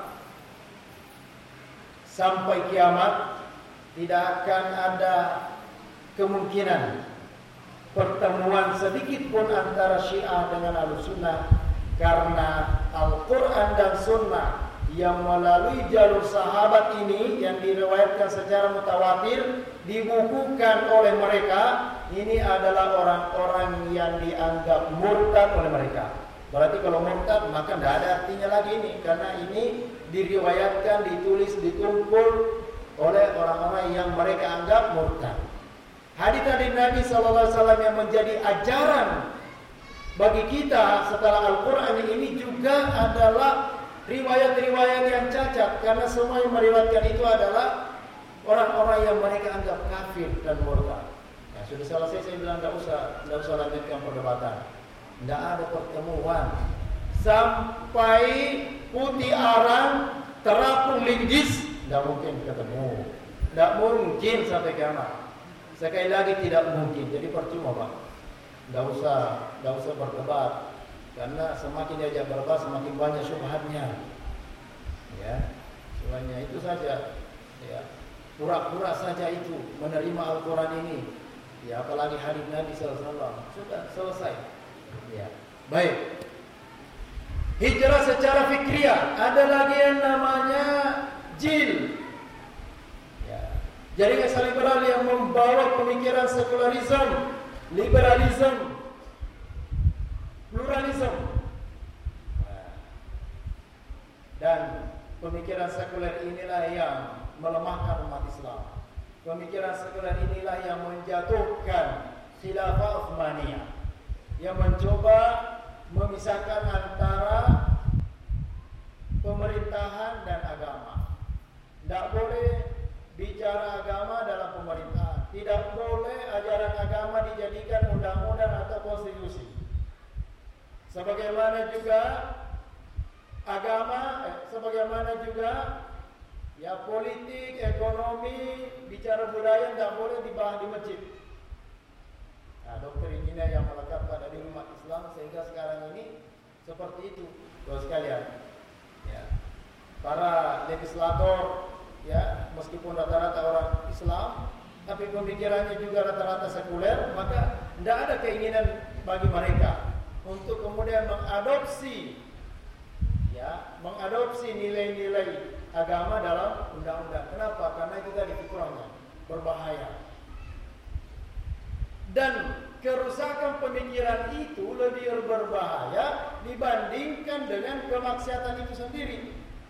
sampai kiamat tidak akan ada kemungkinan pertemuan sedikit pun antara Syiah dengan Ahlussunnah, karena Al-Quran dan Sunnah yang melalui jalur sahabat ini yang diriwayatkan secara mutawatir dibukukan oleh mereka, ini adalah orang-orang yang dianggap murtad oleh mereka. Berarti kalau murtad maka tidak ada artinya lagi ini, karena ini diriwayatkan, ditulis, dikumpul oleh orang-orang yang mereka anggap murtad. Hadis dari Nabi sallallahu alaihi wasallam yang menjadi ajaran bagi kita setelah Al-Quran ini juga adalah riwayat-riwayat yang cacat, karena semua yang meriwayatkan itu adalah orang-orang yang mereka anggap kafir dan murtad. Ya, sudah selesai, saya bilang tidak usah, tidak usah lanjutkan perdebatan. Tidak ada pertemuan sampai putih arang terapung linggis, tidak mungkin ketemu, tidak mungkin sampai kiamat. Sekali lagi tidak mungkin. Jadi percuma Pak, tidak usah, tidak usah berdebat, karena semakin diajak berdebat semakin banyak syubhatnya. Ya, selainnya itu saja. Ya, pura-pura saja itu menerima Al-Quran ini. Ya, apalagi hadis Nabi sallallahu alaihi wasallam, sudah selesai. Ya, baik. Hijrah secara fikriyah, ada lagi yang namanya jil. Ya, Jaringan Islam liberal yang membawa pemikiran sekularisme, liberalisme, pluralisme. Dan pemikiran sekuler inilah yang melemahkan umat Islam. Pemikiran sekuler inilah yang menjatuhkan khilafah Utsmaniyah, yang mencoba memisahkan antara pemerintahan dan agama. Tidak boleh bicara agama dalam pemerintahan. Tidak boleh ajaran agama dijadikan undang-undang atau konstitusi. Sebagaimana juga agama, eh, sebagaimana juga ya politik, ekonomi, bicara budaya tidak boleh dibahas di masjid. Nah, doktrin ini yang melekat pada diri umat Islam sehingga sekarang ini seperti itu. Bapak sekalian, ya, para legislator, ya, meskipun rata-rata orang Islam, tapi pemikirannya juga rata-rata sekuler, maka tidak ada keinginan bagi mereka untuk kemudian mengadopsi, ya, mengadopsi nilai-nilai agama dalam undang-undang. Kenapa? Karena itu tadi fitrahnya berbahaya. Dan kerusakan pemikiran itu lebih berbahaya dibandingkan dengan kemaksiatan itu sendiri.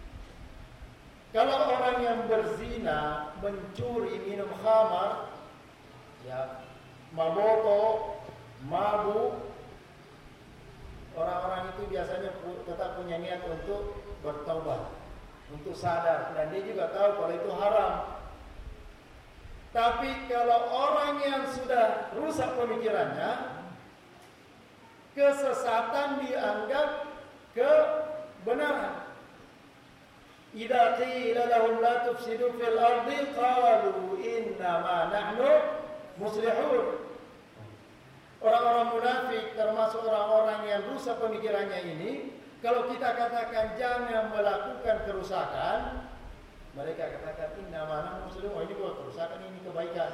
Kalau orang yang berzina, mencuri, minum khamar, ya, maboto, mabuk, orang-orang itu biasanya tetap punya niat untuk bertaubat, untuk sadar, dan dia juga tahu kalau itu haram. Tapi kalau orang yang sudah rusak pemikirannya, kesesatan dianggap kebenaran. Idza qila lahum la tufsidu fil ardi qalu innama nahnu muslihun. Orang-orang munafik termasuk orang-orang yang rusak pemikirannya ini, kalau kita katakan jangan melakukan kerusakan, mereka katakan innama nahnu muslihun. Oh, ini bukan kerusakan, ini kebaikan.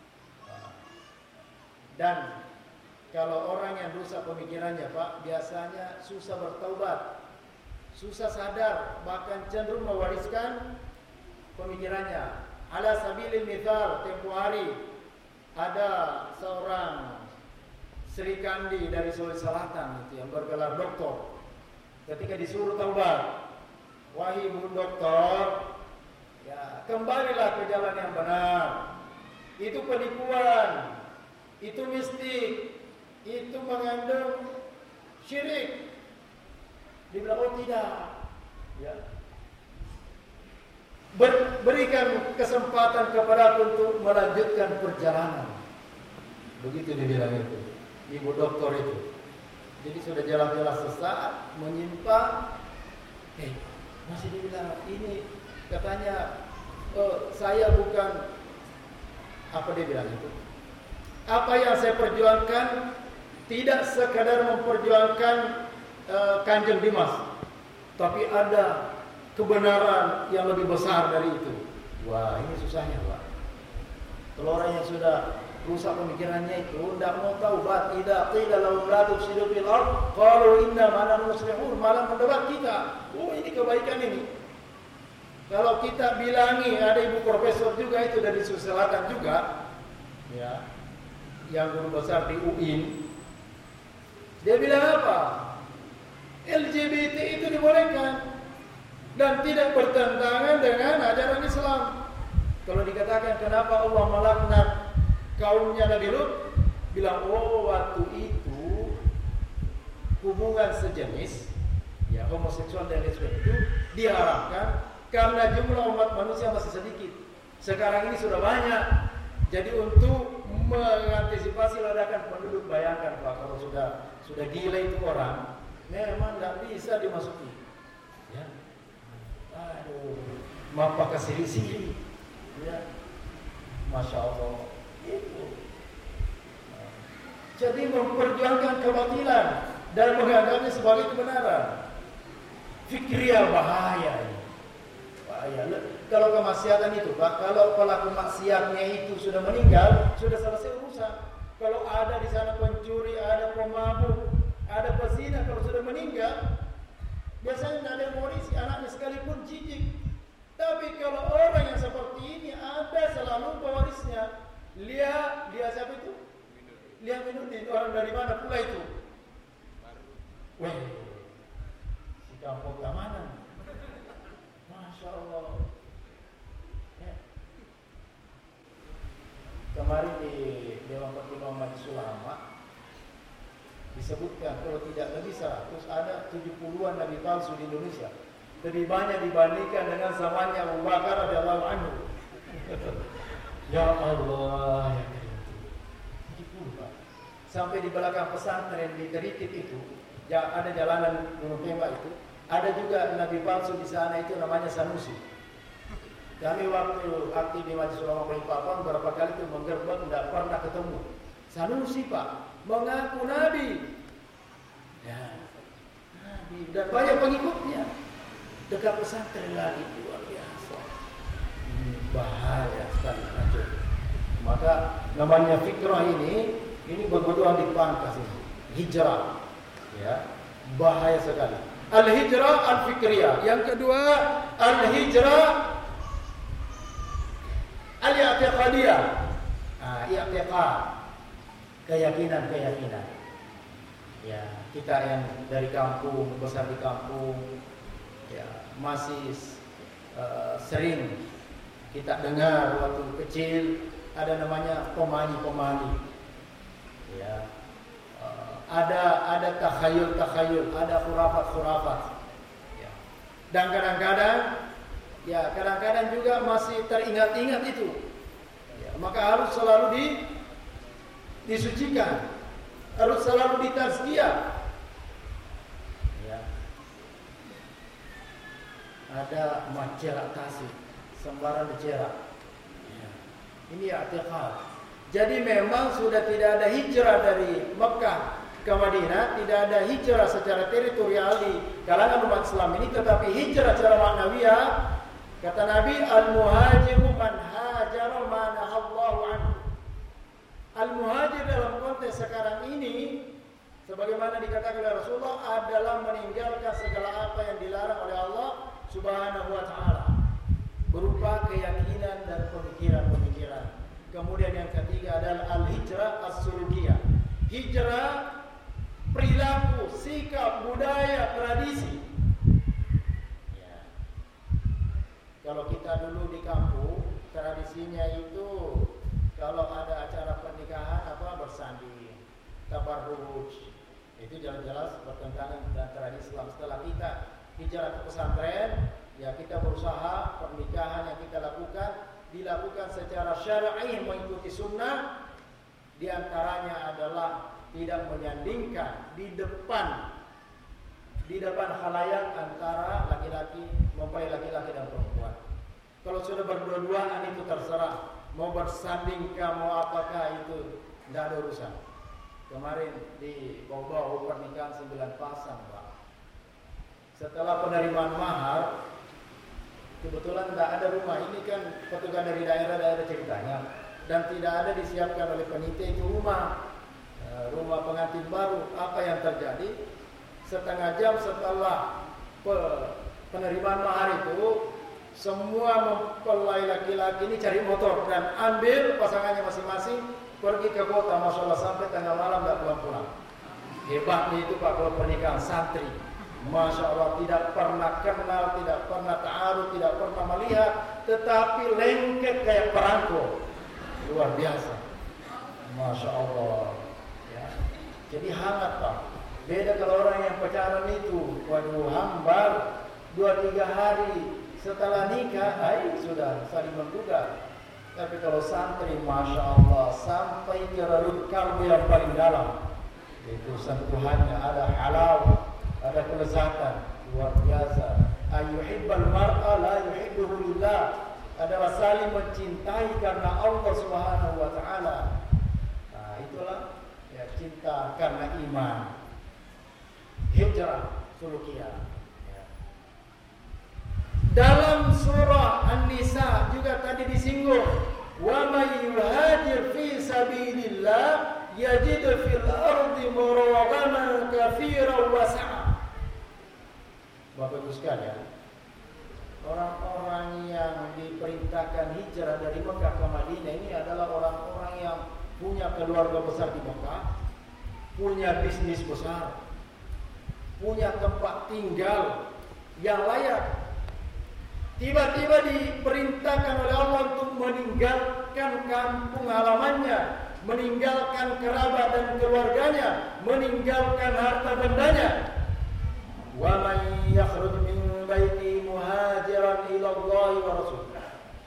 Dan kalau orang yang rusak pemikirannya, Pak, biasanya susah bertaubat, susah sadar, bahkan cenderung mewariskan pemikirannya. Ala sabilil mithal, tempo hari ada seorang Sri Kandi dari Sulawesi Selatan itu yang bergelar doktor. Ketika disuruh taubat, wahai ibu doktor, ya, kembalilah ke jalan yang benar. Itu penipuan, itu mistik, itu mengandung syirik. Dibilang, oh tidak, ya. Ber, berikan kesempatan kepada aku untuk melanjutkan perjalanan. Begitu dibilang itu, ibu doktor itu. Jadi sudah jelas-jelas sesat, menyimpang, eh masih dibilang ini katanya, oh, saya bukan, apa dia bilang itu? Apa yang saya perjuangkan tidak sekadar memperjuangkan Kanjeng Dimas, tapi ada kebenaran yang lebih besar dari itu. Wah, ini susahnya, Pak. Kalau orang yang sudah rusak pemikirannya itu tidak mau taubat, tidak tidak lalu la tufsidu fil ard, qalu inna ma nahnu muslihun, malah mendebat kita. Oh, ini kebaikan ini. Kalau kita bilangi, ada ibu profesor juga itu dari Sulawesi Selatan juga, ya, yang guru besar di U I N. Dia bilang apa? L G B T itu dibolehkan dan tidak bertentangan dengan ajaran Islam. Kalau dikatakan kenapa Allah melaknat kaumnya Nabi Lut, bilang oh waktu itu hubungan sejenis, ya, homoseksual dan lesbian itu diharamkan karena jumlah umat manusia masih sedikit. Sekarang ini sudah banyak. Jadi untuk mengantisipasi ledakan penduduk, bayangkan Pak, kalau sudah sudah gila itu orang, memang tidak bisa dimasuki. Ya. Aduh, maaf pakai siri-siri. Ya. Masya Allah. Itu. Jadi memperjuangkan kebatilan dan menganggapnya sebagai kebenaran. Fikriyah bahaya ini. Bahaya. Kalau kemaksiatan itu, Pak, kalau pelaku maksiatnya itu sudah meninggal, sudah selesai urusan. Kalau ada di sana pencuri, ada pemabuk, ada pezina, kalau sudah meninggal, biasanya tidak ada yang mewarisi anaknya sekalipun jijik. Tapi kalau orang yang seperti ini ada selalu Lia, Lia siapa itu? Lia Minuti, itu orang dari mana pula itu? Weh, si kampung keamanan. Masya Allah. Ya. Kemarin di Dewan Pertimbangan Majelis Ulama disebutkan kalau tidak lebih seratus ada tujuh puluhan nabi palsu di Indonesia. Lebih banyak dibandingkan dengan zamannya Abu Bakar radhiyallahu anhu. Ya Allah, ya Karim. tujuh puluh Pak. Sampai di belakang pesantren di Terikit itu, ya ada jalanan Gunung Tembak itu, ada juga nabi palsu di sana itu namanya Sanusi. Kami waktu aktif di Majelis Ulama Balikpapan beberapa kali itu menggerbek tidak pernah ketemu. Sanusi Pak, mengaku nabi. Ya, nabi dan banyak pengikutnya. Dekat pesantren lagi luar biasa. Hmm, bahaya sekali lanjut. Maka namanya fikrah ini, ini berbuduhan dipangkas ini. Hijrah, ya, bahaya sekali. Al-hijrah al-fikriyah. Yang kedua, al-hijrah al-i'tiqadiyah. Ah, i'tiqad. Keyakinan-keyakinan. Ya, kita yang dari kampung, besar di kampung, ya, masih uh, sering kita dengar waktu kecil ada namanya pemani-pemani. Ya. Uh, ada ada takhayul-takhayul, ada khurafat-khurafat. Ya. Dan kadang-kadang ya kadang-kadang juga masih teringat-ingat itu. Ya, maka harus selalu di disucikan, harus selalu ditazkiyah. Ya. Ada macerak tasik, sembarang dicerak. Ya. Ini i'tiqad. Jadi memang sudah tidak ada hijrah dari Mekah ke Madinah, tidak ada hijrah secara teritorial di kalangan umat Islam ini, tetapi hijrah secara maknawiyah. Kata Nabi, al-muhajiru man hajara ma nahallahu anhu. Al-muhajir dalam konteks sekarang ini, sebagaimana dikatakan oleh Rasulullah, adalah meninggalkan segala apa yang dilarang oleh Allah Subhanahu wa ta'ala, berupa keyakinan dan pemikiran-pemikiran. Kemudian yang ketiga adalah al-hijrah as-sulukiyah. Hijrah perilaku, sikap, budaya, tradisi. Ya. Kalau kita dulu di kampung, tradisinya itu kalau ada acara pernikahan apa bersanding, tabarruj, itu jelas-jelas bertentangan dengan tradisi Islam. Setelah kita hijrah ke pesantren, ya kita berusaha pernikahan yang kita lakukan dilakukan secara syar'i mengikuti sunnah. Di antaranya adalah tidak menyandingkan di depan di depan khalayak antara laki-laki, mempelai laki-laki dan perempuan. Kalau sudah berdua-duaan itu terserah. Mau bersanding kah, mau apakah itu tidak ada urusan. Kemarin di Bau-Bau pernikahan sembilan pasang Pak. Setelah penerimaan mahar, kebetulan tidak ada rumah. Ini kan petugas dari daerah-daerah ceritanya. Dan tidak ada disiapkan oleh panitia itu rumah Rumah pengantin baru. Apa yang terjadi? Setengah jam setelah penerimaan mahar itu, semua mempelai laki-laki ini cari motor dan ambil pasangannya masing-masing pergi ke kota. Masya Allah, sampai tengah malam tidak pulang-pulang. Hebatnya itu Pak kalau pernikahan santri. Masya Allah, tidak pernah kenal, tidak pernah ta'aruf, tidak pernah melihat, tetapi lengket kayak perangko. Luar biasa. Masya Allah. Ya. Jadi hangat Pak. Beda kalau orang yang pacaran itu, waduh, hambar dua tiga hari setelah nikah, ay, sudah saling menduga. Tapi kalau santri, Masya Allah, sampai ke relung kalbu yang paling dalam, itu sentuhannya ada halal, ada kelezatan luar biasa. Ayyuhibbal mar'a la yuhibbuhu lillah, adalah saling mencintai karena Allah Subhanahu wa ta'ala. Nah, itulah ya, cinta karena iman. Hijrah sulukiyah. Dalam surah An-Nisa juga tadi disinggung, wa may yuhajir fi sabilillah yajid fil ardi muragaman katsiran wa sa'a. Bapak Ibu sekalian, orang-orang yang diperintahkan hijrah dari Mekah ke Madinah ini adalah orang-orang punya keluarga besar di Mekah, punya bisnis besar, punya tempat tinggal yang layak. Tiba-tiba diperintahkan oleh Allah untuk meninggalkan kampung halamannya, meninggalkan kerabat dan keluarganya, meninggalkan harta bendanya. Wa man yakhruj min baiti muhajiran ila Allah wa rasulih.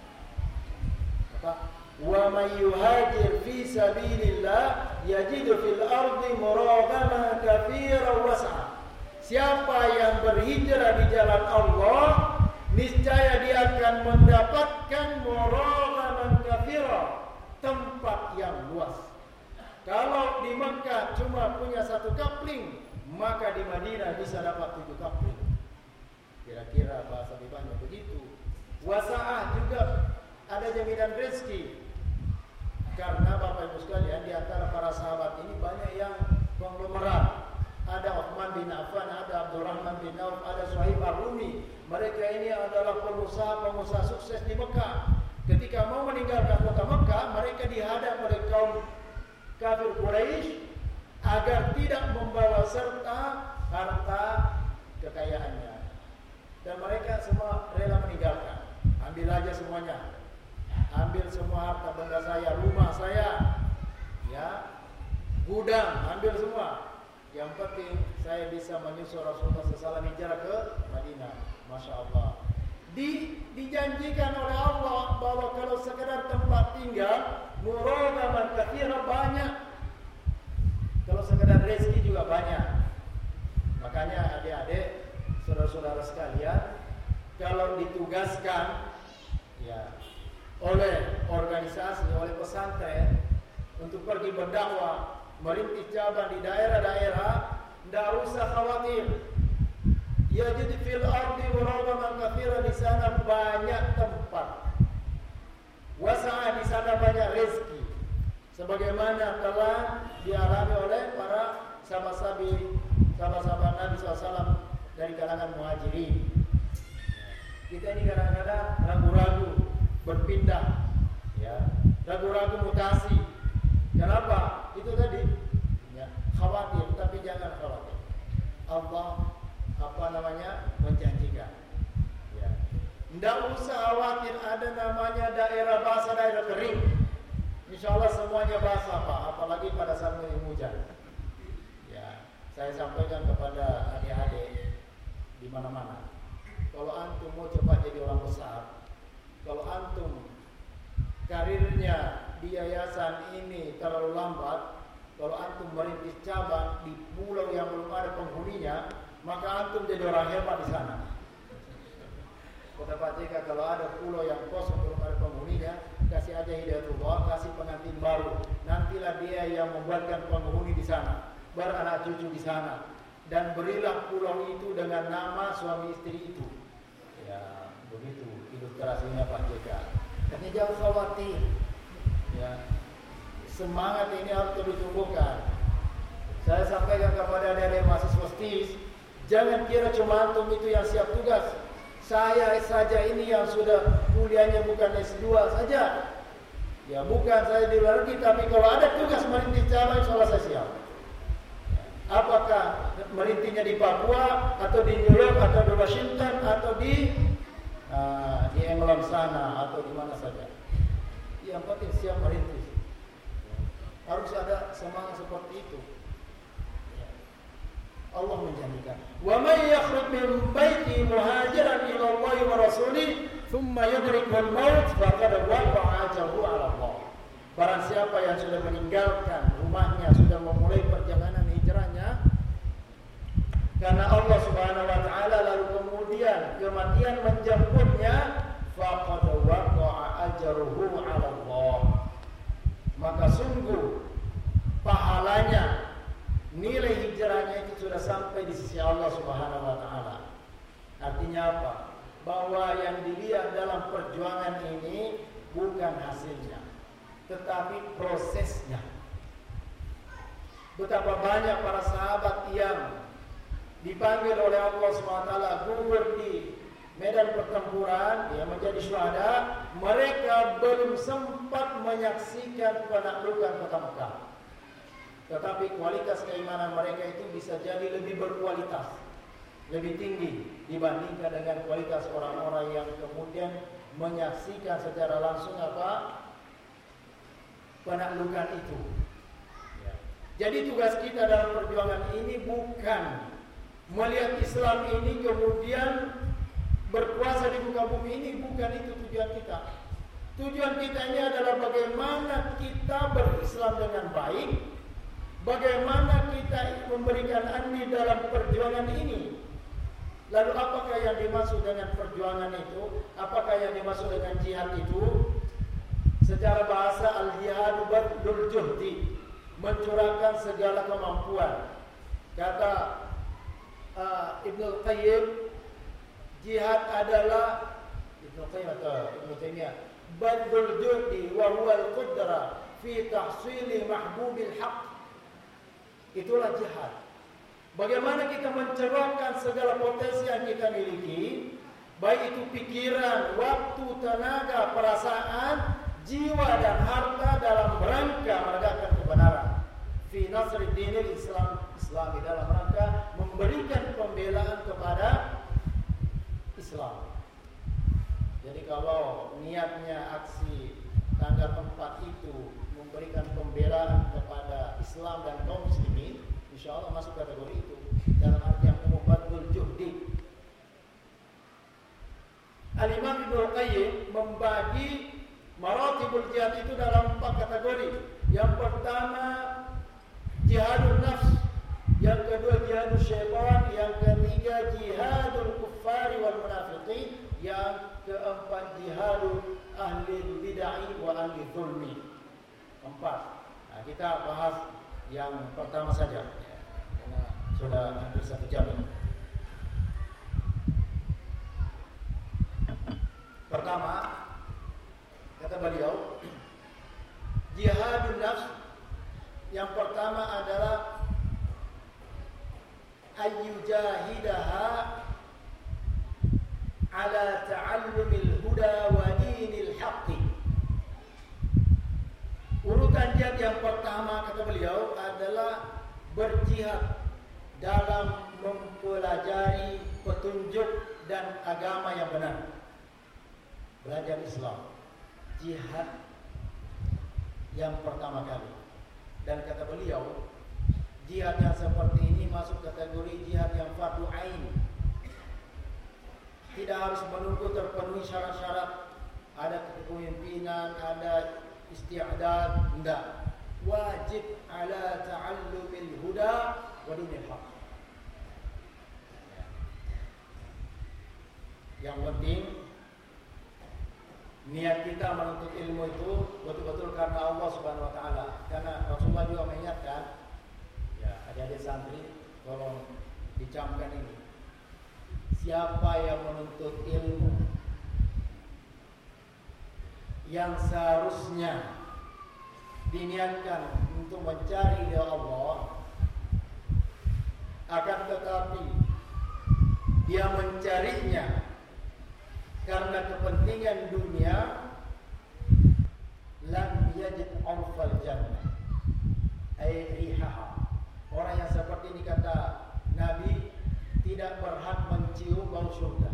Wa man yuhajir fi sabilillah yajid fil ardi muragaman katsiran wasi'a. Siapa yang berhijrah di jalan Allah, niscaya dia akan mendapatkan muragaman katsira, tempat yang luas. Kalau di Mekah cuma punya satu kapling, maka di Madinah bisa dapat tujuh kapling. Kira-kira bahasa bibanya begitu. Wasa'ah juga ada jaminan rezeki. Karena Bapak Ibu sekalian, di antara para sahabat ini banyak yang konglomerat. Ada Uthman bin Affan, ada Abdurrahman bin Auf, ada Suhaib Ar-Rumi. Mereka ini adalah pengusaha-pengusaha sukses di Mekah. Ketika mau meninggalkan kota Mekah, mereka dihadap oleh kaum kafir Quraisy agar tidak membawa serta harta kekayaannya. Dan mereka semua rela meninggalkan. Ambil aja semuanya. Ambil semua harta benda saya, rumah saya, ya, gudang, ambil semua. Yang penting saya bisa menyusul Rasulullah shallallahu alaihi wasallam hijrah ke Madinah. Masya Allah. Di, dijanjikan oleh Allah bahwa kalau sekedar tempat tinggal, muragaman katsira banyak. Kalau sekedar rezeki juga banyak. Makanya adik-adik, saudara-saudara sekalian, kalau ditugaskan ya oleh organisasi, oleh pesantren untuk pergi berdakwah, merintis cabang di daerah-daerah, tidak usah khawatir. Yajid fil ardi muragaman katsira, di sana banyak tempat. Wasa'a, di sana banyak rezeki. Sebagaimana telah dialami oleh para sahabat-sahabat sahabat-sahabat Nabi shallallahu alaihi wasallam dari kalangan muhajirin. Kita ini kadang-kadang ragu-ragu berpindah, ya, ragu-ragu mutasi. Kenapa? Itu tadi, ya, khawatir, tapi jangan khawatir. Allah apa namanya menjanjikan. Ya, tidak usah khawatir ada namanya daerah basah, daerah kering. Insya Allah semuanya basah, Pak. Apalagi pada saat musim hujan. Ya, saya sampaikan kepada adik-adik di mana-mana. Kalau antum mau cepat jadi orang besar, kalau antum karirnya di yayasan ini terlalu lambat, kalau antum merintis cabang di pulau yang belum ada penghuninya, maka antum jadi orang hebat di sana. Kota Patika kalau ada pulau yang kosong belum ada penghuninya, kasih aja hidayatullah, kasih pengantin baru. Nantilah dia yang membuatkan penghuni di sana, beranak cucu di sana, dan berilah pulau itu dengan nama suami istri itu. Ya, begitu ilustrasinya Pak J K. Tapi jangan khawatir. Ya, semangat ini harus terus ditumbuhkan. Saya sampaikan kepada adik-adik mahasiswa STIS, jangan kira cuma antum itu yang siap tugas. Saya saja ini yang sudah kuliahnya bukan S dua saja. Ya, bukan saya di luar negeri, tapi kalau ada tugas merintis cabang, insya Allah saya siap. Apakah merintisnya di Papua atau di New York atau di Washington atau di uh, di England sana atau di mana saja, yang penting siap merintis. Harus ada semangat seperti itu. Allah menjanjikan, wa may yakhruj min baiti muhajiran ila Allah wa rasulih thumma yudrikul maut faqad waqa'a ajruhu 'ala Allah. Barang siapa yang sudah meninggalkan rumahnya, sudah memulai perjalanan hijrahnya karena Allah Subhanahu wa taala, lalu kemudian kematian menjemputnya, faqad waqa'a ajruhu 'ala Allah. Maka sungguh pahalanya, nilai hijrahnya itu sudah sampai di sisi Allah Subhanahu wa taala. Artinya apa? Bahwa yang dilihat dalam perjuangan ini bukan hasilnya, tetapi prosesnya. Betapa banyak para sahabat yang dipanggil oleh Allah Subhanahu wa taala gugur di medan pertempuran, ya, menjadi syuhada, mereka belum sempat menyaksikan penaklukan kota Mekah. Tetapi kualitas keimanan mereka itu bisa jadi lebih berkualitas, lebih tinggi dibandingkan dengan kualitas orang-orang yang kemudian menyaksikan secara langsung apa penaklukan itu. Ya. Jadi tugas kita dalam perjuangan ini bukan melihat Islam ini kemudian berkuasa di muka bumi ini, bukan itu tujuan kita. Tujuan kita ini adalah bagaimana kita berislam dengan baik, bagaimana kita memberikan andil dalam perjuangan ini. Lalu apakah yang dimaksud dengan perjuangan itu? Apakah yang dimaksud dengan jihad itu? Secara bahasa al-jihadu badlul juhdi, mencurahkan segala kemampuan. Kata uh, Ibnu Qayyim, jihad adalah Ibnu Qayyim atau Ibnu Taimiyah, badlul juhdi wa huwa al-qudra fi tahsili mahbubil haqq. Itulah jihad. Bagaimana kita mencerahkan segala potensi yang kita miliki, baik itu pikiran, waktu, tenaga, perasaan, jiwa dan harta dalam rangka menegakkan kebenaran. Fi nasri dinil Islam, Islami, dalam rangka memberikan pembelaan kepada Islam. Jadi kalau niatnya aksi tanggal empat itu memberikan pembelaan kepada Islam dan kaum muslimin, insya Allah masuk kategori itu dalam arti yang umum badlul juhdi. Al-Imam Ibnu Qayyim membagi maratibul jihad itu dalam empat kategori. Yang pertama jihadun nafs, yang kedua jihadul syaitan, yang ketiga jihadul kuffari wal munafiqin, yang keempat jihadul ahli bid'ah wa ahli zulmi. Empat. Nah, kita bahas yang pertama saja, ya, karena sudah hampir satu jam ini. Pertama, kata beliau, jihadun nafs yang pertama adalah ayyujahidaha ala ta'allumil huda wa dinil haqqi. Urutan jihad yang pertama, kata beliau, adalah berjihad dalam mempelajari petunjuk dan agama yang benar. Belajar Islam, jihad yang pertama kali. Dan kata beliau, jihad yang seperti ini masuk kategori jihad yang fardu ain. Tidak harus menunggu terpenuhi syarat-syarat, ada kepemimpinan, ada isti'dad, enggak. Wajib ala ta'allumil huda wa dinil haq. Yang penting niat kita menuntut ilmu itu betul-betul karena Allah Subhanahu wa taala. Karena Rasulullah juga mengingatkan, ya, adik-adik santri tolong dicamkan ini. Siapa yang menuntut ilmu yang seharusnya diniatkan untuk mencari ridha Allah, akan tetapi dia mencarinya karena kepentingan dunia, lam yajid anfal jannah ay rihaha. Orang yang seperti ini, kata Nabi, tidak berhak mencium bau surga.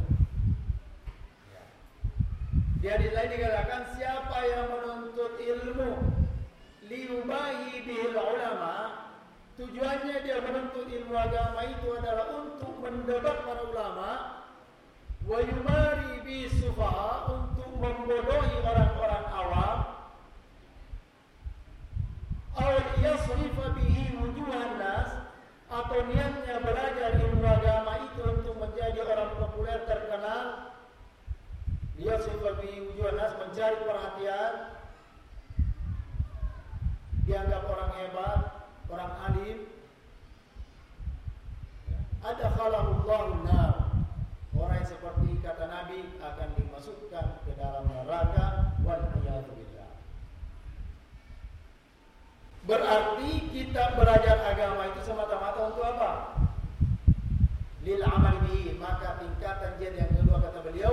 Di hadis lain dikatakan, siapa yang menuntut ilmu liubahi bihil ulama, tujuannya dia menuntut ilmu agama itu adalah untuk mendebat para ulama, wa yumari bi sufaha, untuk membodohi orang-orang awam, aw yasrifa bihi wujuhan nas, atau niatnya belajar ilmu agama itu untuk menjadi orang populer terkenal, yasrifa bihi wujuhan nas, mencari perhatian, dianggap orang hebat, orang alim, adkhalahu Allahu nar. Orang yang seperti kata Nabi akan dimasukkan ke dalam neraka, wal a'yadu billah. Berarti kita belajar agama itu semata-mata untuk apa? Lil amal bihi. Maka tingkatan jihad yang kedua, kata beliau,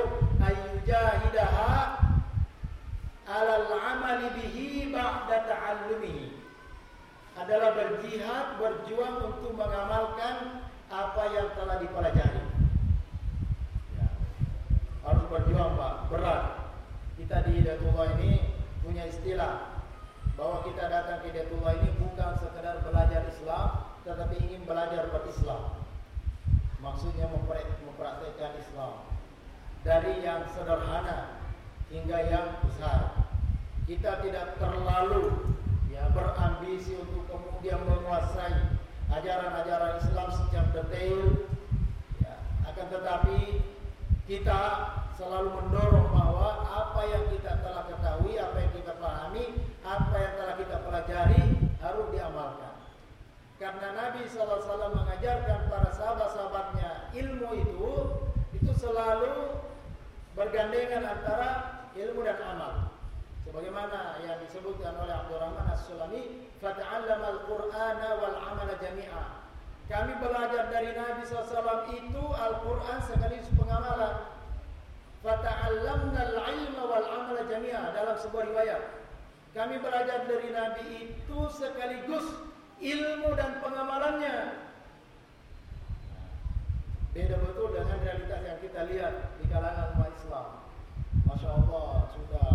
amali bihi ba'da ta'allumihi, adalah berjihad, berjuang untuk mengamalkan apa yang telah dipelajari. Ya. Harus berjuang Pak, berat. Kita di Hidayatullah ini punya istilah bahwa kita datang ke Hidayatullah ini bukan sekedar belajar Islam, tetapi ingin belajar berislam. Maksudnya mempraktikkan Islam dari yang sederhana hingga yang besar. Kita tidak terlalu ya berambisi untuk kemudian menguasai ajaran-ajaran Islam secara detail, ya. Akan tetapi kita selalu mendorong bahwa apa yang kita telah ketahui, apa yang kita pahami, apa yang telah kita pelajari harus diamalkan. Karena Nabi shallallahu alaihi wasallam mengajarkan para sahabat-sahabatnya ilmu itu itu selalu bergandengan antara ilmu dan amal. Sebagaimana yang disebutkan oleh Abdurrahman As-Sulami, fata'allama al-Qur'ana wal 'amala jami'a. Kami belajar dari Nabi shallallahu alaihi wasallam itu Al-Quran sekaligus pengamalan. Fata'allamna al-'ilma wal 'amala jami'a, dalam sebuah riwayat. Kami belajar dari Nabi itu sekaligus ilmu dan pengamalannya. Beda betul dengan realitas yang kita lihat di kalangan umat Islam. Masya Allah, sudah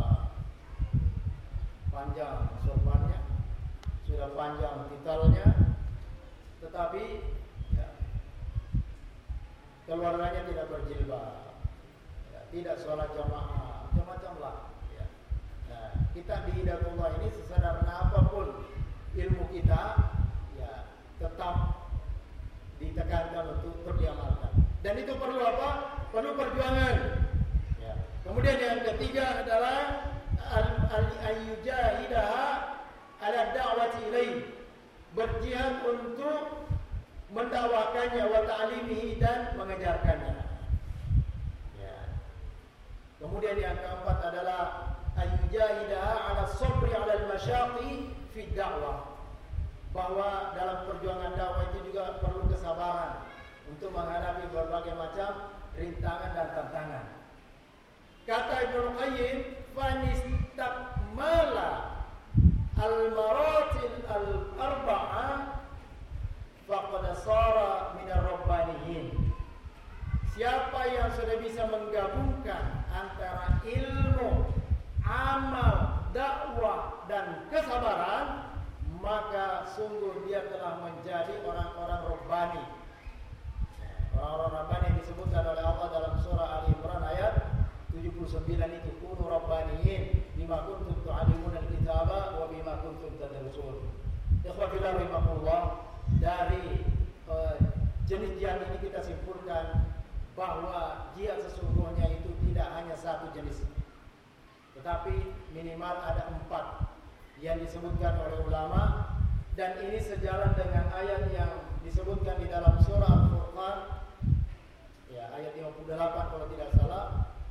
panjang sorbannya, sudah panjang titelnya, tetapi ya, keluarganya tidak berjilbab, ya, tidak sholat jamaah, macam-macam lah. Ya. Nah, kita di Hidayatullah ini sesederhana apapun ilmu kita, ya tetap ditekankan untuk terdiamalkan. Dan itu perlu apa? Perlu perjuangan. Ya. Kemudian yang ketiga adalah al-ayyujahidaha ala da'wati ilaih, berjihad untuk mendakwakannya wa ta'limihi, dan mengajarkannya. Ya. Kemudian yang keempat adalah ayyujahidaha ala sabri ala al-masyaqi fi da'wah, bahwa dalam perjuangan dakwah itu juga perlu kesabaran untuk menghadapi berbagai macam rintangan dan tantangan. Kata Ibnu Qayyim, fanistakmala al-maratil al-arba'ah faqad sara min ar-rabbaniyin. Siapa yang sudah bisa menggabungkan antara ilmu, amal, dakwah dan kesabaran, maka sungguh dia telah menjadi orang-orang Rabbani. Orang-orang Rabbani yang disebutkan oleh Allah dalam surah Ali Imran ayat tujuh puluh sembilan itu, kunu rabbaniyin bima kuntum tu'allimuna al-kitaba wa bima kuntum tadrusun. Ikhwati fillah rahimakumullah, dari uh, jenis jihad ini kita simpulkan bahwa jihad sesungguhnya itu tidak hanya satu jenis, tetapi minimal ada empat yang disebutkan oleh ulama, dan ini sejalan dengan ayat yang disebutkan di dalam surah Al-Furqan, ya ayat lima puluh delapan kalau tidak salah.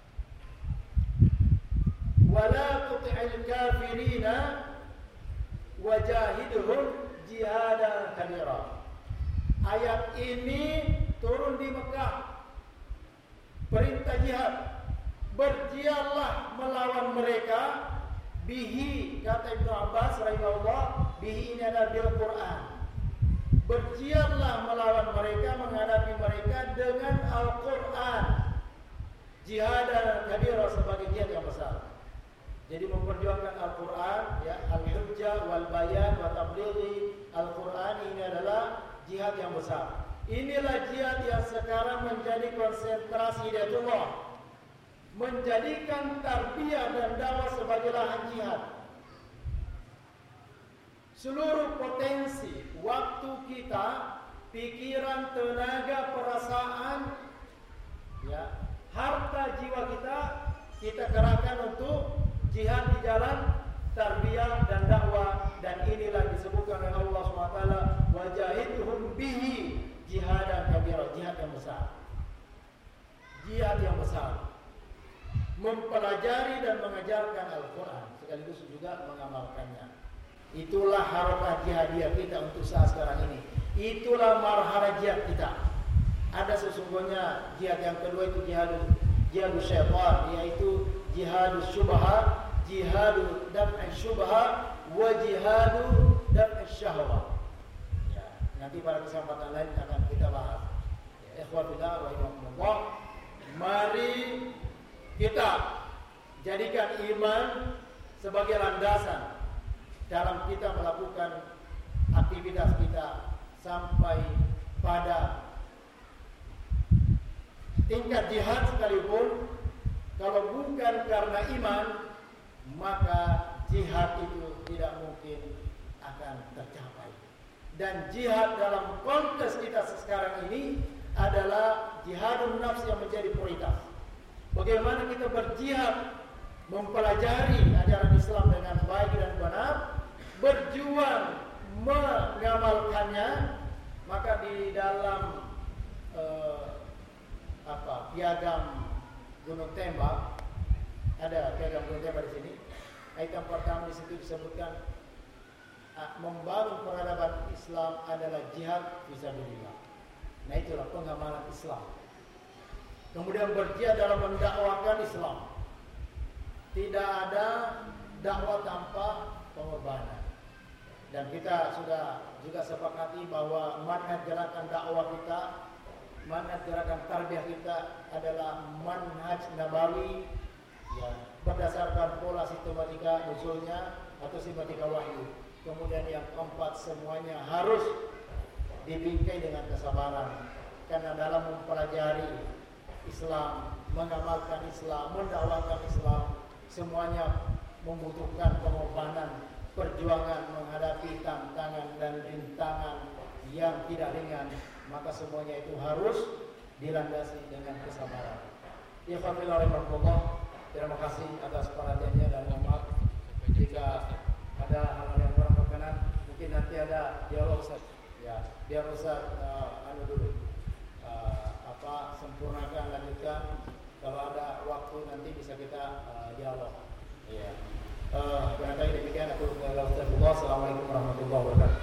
Wala tuti'il kafirina wajahidhum jihadan kabira. Ayat ini turun di Mekah. Perintah jihad, berjihadlah melawan mereka. Bihi, kata Ibnu Abbas rahimahullah, bihi ini adalah bil Quran. Berjihadlah melawan mereka, menghadapi mereka dengan Al-Quran. Jihad dan kabira, sebagai jihad yang besar. Jadi memperjuangkan Al-Quran, ya, al-hujjah wal bayan wa tablighi Al-Quran, ini adalah jihad yang besar. Inilah jihad yang sekarang menjadi konsentrasi Hidayatullah, menjadikan tarbiyah dan dakwah sebagai lahan jihad. Seluruh potensi waktu kita, pikiran, tenaga, perasaan, ya, harta jiwa kita, kita kerahkan untuk jihad di jalan tarbiyah dan dakwah. Dan inilah disebutkan oleh Allah subhanahu wa taala, wajahidhum bihi jihadan kabira, jihad yang besar. Jihad yang besar, mempelajari dan mengajarkan Al-Quran sekaligus juga mengamalkannya. Itulah harakah jihadiyah kita untuk saat sekarang ini. Itulah marhalah jihad kita. Ada sesungguhnya jihad yang kedua, itu jihadus jihadus syaitan, yaitu jihadus syubhat, jihadu daf'i syubha wa jihadu daf'i syahwa. Ya, nanti pada kesempatan lain akan kita bahas. Ya, ikhwan fillah rahimakumullah, mari kita jadikan iman sebagai landasan dalam kita melakukan aktivitas kita sampai pada tingkat jihad sekalipun. Kalau bukan karena iman, maka jihad itu tidak mungkin akan tercapai. Dan jihad dalam konteks kita sekarang ini adalah jihadun nafs yang menjadi prioritas. Bagaimana kita berjihad, mempelajari ajaran Islam dengan baik dan benar, berjuang mengamalkannya. Maka di dalam eh, apa piagam Gunung Tembak, ada piagam Gunung Tembak di sini. Item pertama di situ disebutkan membangun peradaban Islam adalah jihad fisabilillah. Nah, itulah pengamalan Islam. Kemudian berjihad dalam mendakwakan Islam. Tidak ada dakwah tanpa pengorbanan. Dan kita sudah juga sepakati bahwa manhaj gerakan dakwah kita, manhaj gerakan tarbiyah kita adalah manhaj nabawi, ya, berdasarkan pola sistematika usulnya atau sistematika wahyu. Kemudian yang keempat, semuanya harus dibingkai dengan kesabaran, karena dalam mempelajari Islam, mengamalkan Islam, mendakwakan Islam, semuanya membutuhkan pengorbanan, perjuangan menghadapi tantangan dan rintangan yang tidak ringan. Maka semuanya itu harus dilandasi dengan kesabaran. Ya Alhamdulillah, terima kasih atas perhatiannya dan mohon maaf jika ada hal yang kurang berkenan. Mungkin nanti ada dialog Ustaz. Ya, biar Ustaz uh, anu dulu uh, apa sempurnakan, lanjutkan. Kalau ada waktu nanti bisa kita uh, dialog. Ya. Uh, barangkali demikian aku. Assalamualaikum warahmatullahi wabarakatuh.